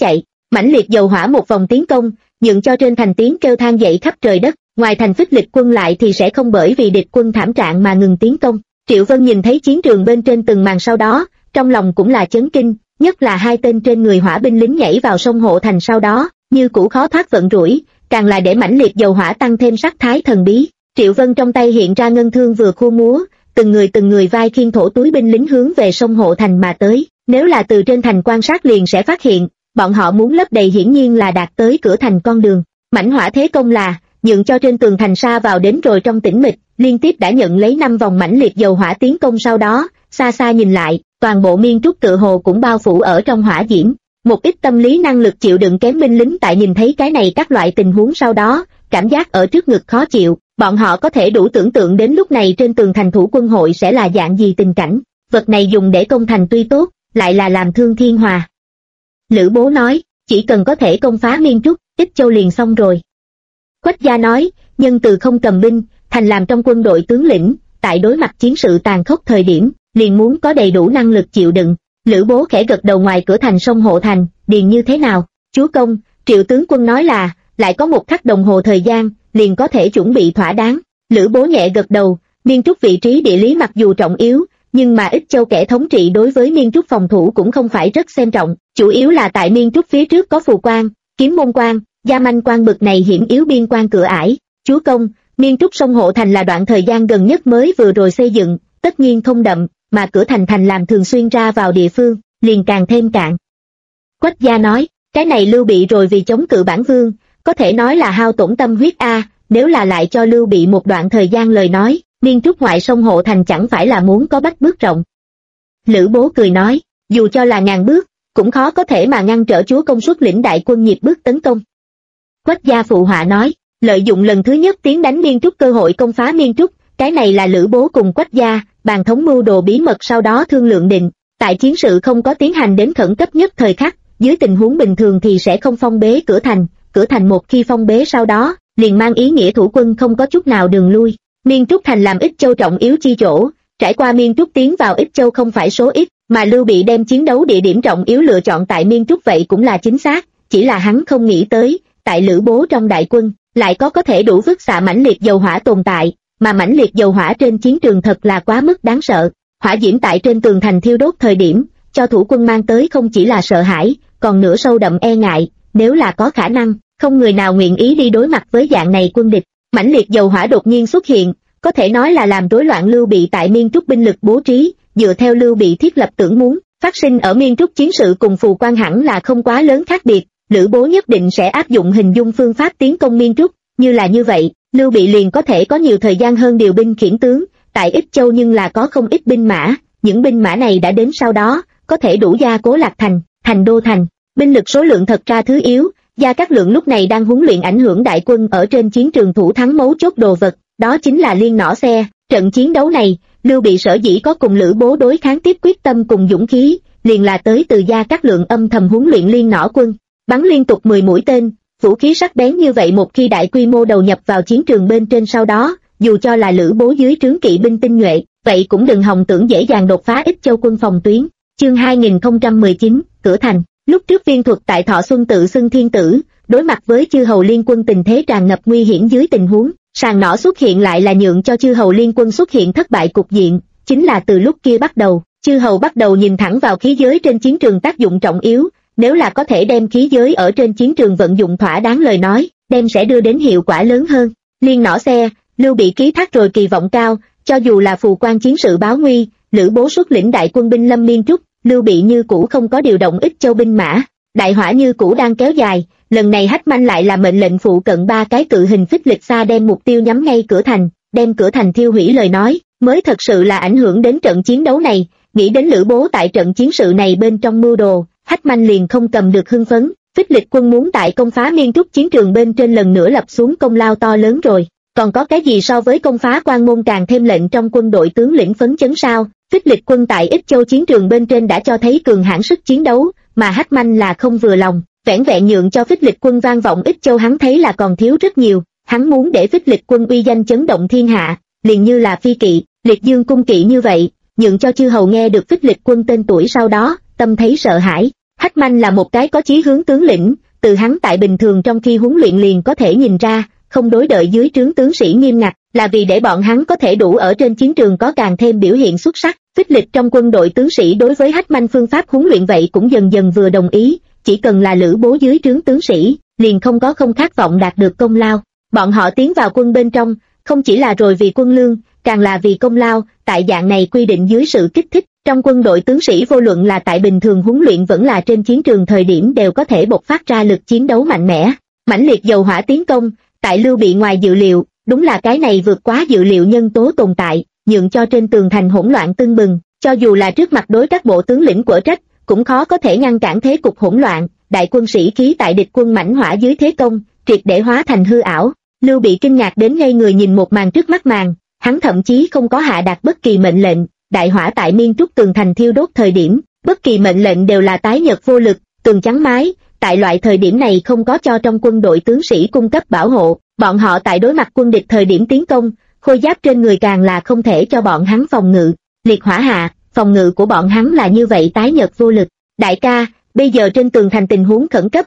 Mãnh liệt dầu hỏa một vòng tiến công, nhượng cho trên thành tiếng kêu than dậy khắp trời đất, ngoài thành Phích Lịch quân lại thì sẽ không bởi vì địch quân thảm trạng mà ngừng tiến công. Triệu Vân nhìn thấy chiến trường bên trên từng màn sau đó, trong lòng cũng là chấn kinh, nhất là hai tên trên người hỏa binh lính nhảy vào sông hộ thành sau đó, như cũ khó thoát vận rủi, càng là để mãnh liệt dầu hỏa tăng thêm sắc thái thần bí. Triệu Vân trong tay hiện ra ngân thương vừa khua múa, từng người vai khiêng thổ túi binh lính hướng về sông hộ thành mà tới. Nếu là từ trên thành quan sát liền sẽ phát hiện, bọn họ muốn lấp đầy hiển nhiên là đạt tới cửa thành con đường. Mãnh hỏa thế công là nhượng cho trên tường thành xa vào đến rồi trong tĩnh mịch, liên tiếp đã nhận lấy 5 vòng mãnh liệt dầu hỏa tiến công sau đó, xa xa nhìn lại, toàn bộ miên trúc tựa hồ cũng bao phủ ở trong hỏa diễm. Một ít tâm lý năng lực chịu đựng kém binh lính tại nhìn thấy cái này các loại tình huống sau đó, cảm giác ở trước ngực khó chịu, bọn họ có thể đủ tưởng tượng đến lúc này trên tường thành thủ quân hội sẽ là dạng gì tình cảnh. Vật này dùng để công thành tuy tốt, lại là làm thương thiên hòa. Lữ Bố nói, chỉ cần có thể công phá miên trúc, Ích Châu liền xong rồi. Quách Gia nói, nhân từ không cầm binh, thành làm trong quân đội tướng lĩnh, tại đối mặt chiến sự tàn khốc thời điểm, liền muốn có đầy đủ năng lực chịu đựng. Lữ Bố khẽ gật đầu. Ngoài cửa thành sông hộ thành, điền như thế nào? Chúa công, Triệu tướng quân nói là, lại có 1 khắc đồng hồ thời gian, liền có thể chuẩn bị thỏa đáng. Lữ Bố nhẹ gật đầu, miên trúc vị trí địa lý mặc dù trọng yếu, nhưng mà Ích Châu kẻ thống trị đối với miên trúc phòng thủ cũng không phải rất xem trọng, chủ yếu là tại miên trúc phía trước có Phù Quan, Kiếm Môn Quan, Gia Manh Quan bực này hiểm yếu biên quan cửa ải. Chúa công, miên trúc sông hộ thành là đoạn thời gian gần nhất mới vừa rồi xây dựng, tất nhiên không đậm, mà cửa thành làm thường xuyên ra vào địa phương, liền càng thêm cạn. Quách Gia nói, cái này Lưu Bị rồi vì chống cự bản vương, có thể nói là hao tổn tâm huyết a, nếu là lại cho Lưu Bị một đoạn thời gian lời nói, miên trúc ngoại sông hộ thành chẳng phải là muốn có bách bước rộng. Lữ Bố cười nói, dù cho là ngàn bước, cũng khó có thể mà ngăn trở chúa công suất lĩnh đại quân nhịp bước tấn công. Quách Gia phụ họa nói, lợi dụng lần thứ nhất tiến đánh miên trúc cơ hội công phá miên trúc, cái này là Lữ Bố cùng Quách Gia bàn thống mưu đồ bí mật sau đó thương lượng định, tại chiến sự không có tiến hành đến khẩn cấp nhất thời khắc, dưới tình huống bình thường thì sẽ không phong bế cửa thành một khi phong bế sau đó, liền mang ý nghĩa thủ quân không có chút nào đường lui. Miên trúc thành làm Ích Châu trọng yếu chi chỗ, trải qua miên trúc tiến vào Ích Châu không phải số ít, mà Lưu Bị đem chiến đấu địa điểm trọng yếu lựa chọn tại miên trúc vậy cũng là chính xác, chỉ là hắn không nghĩ tới, tại Lữ Bố trong đại quân, lại có thể đủ vứt xạ mãnh liệt dầu hỏa tồn tại, mà mãnh liệt dầu hỏa trên chiến trường thật là quá mức đáng sợ. Hỏa diễm tại trên tường thành thiêu đốt thời điểm, cho thủ quân mang tới không chỉ là sợ hãi, còn nửa sâu đậm e ngại, nếu là có khả năng, không người nào nguyện ý đi đối mặt với dạng này quân địch. Mãnh liệt dầu hỏa đột nhiên xuất hiện, có thể nói là làm rối loạn Lưu Bị tại miên trúc binh lực bố trí, dựa theo Lưu Bị thiết lập tưởng muốn, phát sinh ở miên trúc chiến sự cùng Phù Quan hẳn là không quá lớn khác biệt, Lữ Bố nhất định sẽ áp dụng hình dung phương pháp tiến công miên trúc, như là như vậy, Lưu Bị liền có thể có nhiều thời gian hơn điều binh khiển tướng, tại Ích Châu nhưng là có không ít binh mã, những binh mã này đã đến sau đó, có thể đủ gia cố Lạc Thành, thành đô thành, binh lực số lượng thật ra thứ yếu, Gia Cát Lượng lúc này đang huấn luyện ảnh hưởng đại quân ở trên chiến trường thủ thắng mấu chốt đồ vật, đó chính là liên nỏ xe. Trận chiến đấu này, Lưu Bị sở dĩ có cùng Lữ Bố đối kháng tiếp quyết tâm cùng dũng khí, liền là tới từ Gia Cát Lượng âm thầm huấn luyện liên nỏ quân, bắn liên tục 10 mũi tên, vũ khí sắc bén như vậy một khi đại quy mô đầu nhập vào chiến trường bên trên sau đó, dù cho là Lữ Bố dưới trướng kỵ binh tinh nhuệ, vậy cũng đừng hòng tưởng dễ dàng đột phá Ích Châu quân phòng tuyến. Chương 2019, cửa thành. Lúc trước Viên Thuật tại Thọ Xuân tự xưng thiên tử, đối mặt với chư hầu liên quân tình thế tràn ngập nguy hiểm dưới tình huống, sàng nỏ xuất hiện lại là nhượng cho chư hầu liên quân xuất hiện thất bại cục diện, chính là từ lúc kia bắt đầu, chư hầu bắt đầu nhìn thẳng vào khí giới trên chiến trường tác dụng trọng yếu, nếu là có thể đem khí giới ở trên chiến trường vận dụng thỏa đáng lời nói, đem sẽ đưa đến hiệu quả lớn hơn. Liên nỏ xe, Lưu Bị ký thác rồi kỳ vọng cao, cho dù là Phù Quan chiến sự báo nguy, Lữ Bố xuất lĩnh đại quân binh lâm miên trúc, Lưu Bị như cũ không có điều động Ích Châu binh mã, đại hỏa như cũ đang kéo dài, lần này Hách Manh lại là mệnh lệnh phụ cận 3 cái cự hình phích lịch xa đem mục tiêu nhắm ngay cửa thành, đem cửa thành thiêu hủy lời nói, mới thật sự là ảnh hưởng đến trận chiến đấu này. Nghĩ đến Lữ Bố tại trận chiến sự này bên trong mưu đồ, Hách Manh liền không cầm được hưng phấn, phích lịch quân muốn tại công phá miên trúc chiến trường bên trên lần nữa lập xuống công lao to lớn rồi, còn có cái gì so với công phá Quan Môn càng thêm lệnh trong quân đội tướng lĩnh phấn chấn sao? Phích lịch quân tại Ích Châu chiến trường bên trên đã cho thấy cường hãn sức chiến đấu, mà Hách Manh là không vừa lòng, vẻn vẹn nhượng cho phích lịch quân vang vọng Ích Châu hắn thấy là còn thiếu rất nhiều, hắn muốn để phích lịch quân uy danh chấn động thiên hạ, liền như là Phi Kỵ, Liệt Dương cung kỵ như vậy, nhượng cho chư hầu nghe được phích lịch quân tên tuổi sau đó, tâm thấy sợ hãi. Hách Manh là một cái có chí hướng tướng lĩnh, từ hắn tại bình thường trong khi huấn luyện liền có thể nhìn ra, không đối đợi dưới trướng tướng sĩ nghiêm ngặt, là vì để bọn hắn có thể đủ ở trên chiến trường có càng thêm biểu hiện xuất sắc. Phích Lịch trong quân đội tướng sĩ đối với Hách Manh phương pháp huấn luyện vậy cũng dần dần vừa đồng ý, chỉ cần là lữ bố dưới trướng tướng sĩ, liền không khát vọng đạt được công lao. Bọn họ tiến vào quân bên trong, không chỉ là rồi vì quân lương, càng là vì công lao. Tại dạng này quy định dưới sự kích thích, trong quân đội tướng sĩ vô luận là tại bình thường huấn luyện vẫn là trên chiến trường thời điểm đều có thể bộc phát ra lực chiến đấu mạnh mẽ, mãnh liệt dầu hỏa tiến công. Tại Lưu Bị ngoài dự liệu, đúng là cái này vượt quá dự liệu nhân tố tồn tại, nhượng cho trên tường thành hỗn loạn tưng bừng, cho dù là trước mặt đối các bộ tướng lĩnh quở trách, cũng khó có thể ngăn cản thế cục hỗn loạn. Đại quân sĩ khí tại địch quân mãnh hỏa dưới thế công, triệt để hóa thành hư ảo. Lưu Bị kinh ngạc đến ngây người nhìn một màn trước mắt màn, hắn thậm chí không có hạ đạt bất kỳ mệnh lệnh. Đại hỏa tại Miên Trúc tường thành thiêu đốt thời điểm, bất kỳ mệnh lệnh đều là tái nhợt vô lực, tường trắng mái. Tại loại thời điểm này không có cho trong quân đội tướng sĩ cung cấp bảo hộ, bọn họ tại đối mặt quân địch thời điểm tiến công, khôi giáp trên người càng là không thể cho bọn hắn phòng ngự. Liệt hỏa hạ, phòng ngự của bọn hắn là như vậy tái nhợt vô lực. Đại ca, bây giờ trên tường thành tình huống khẩn cấp,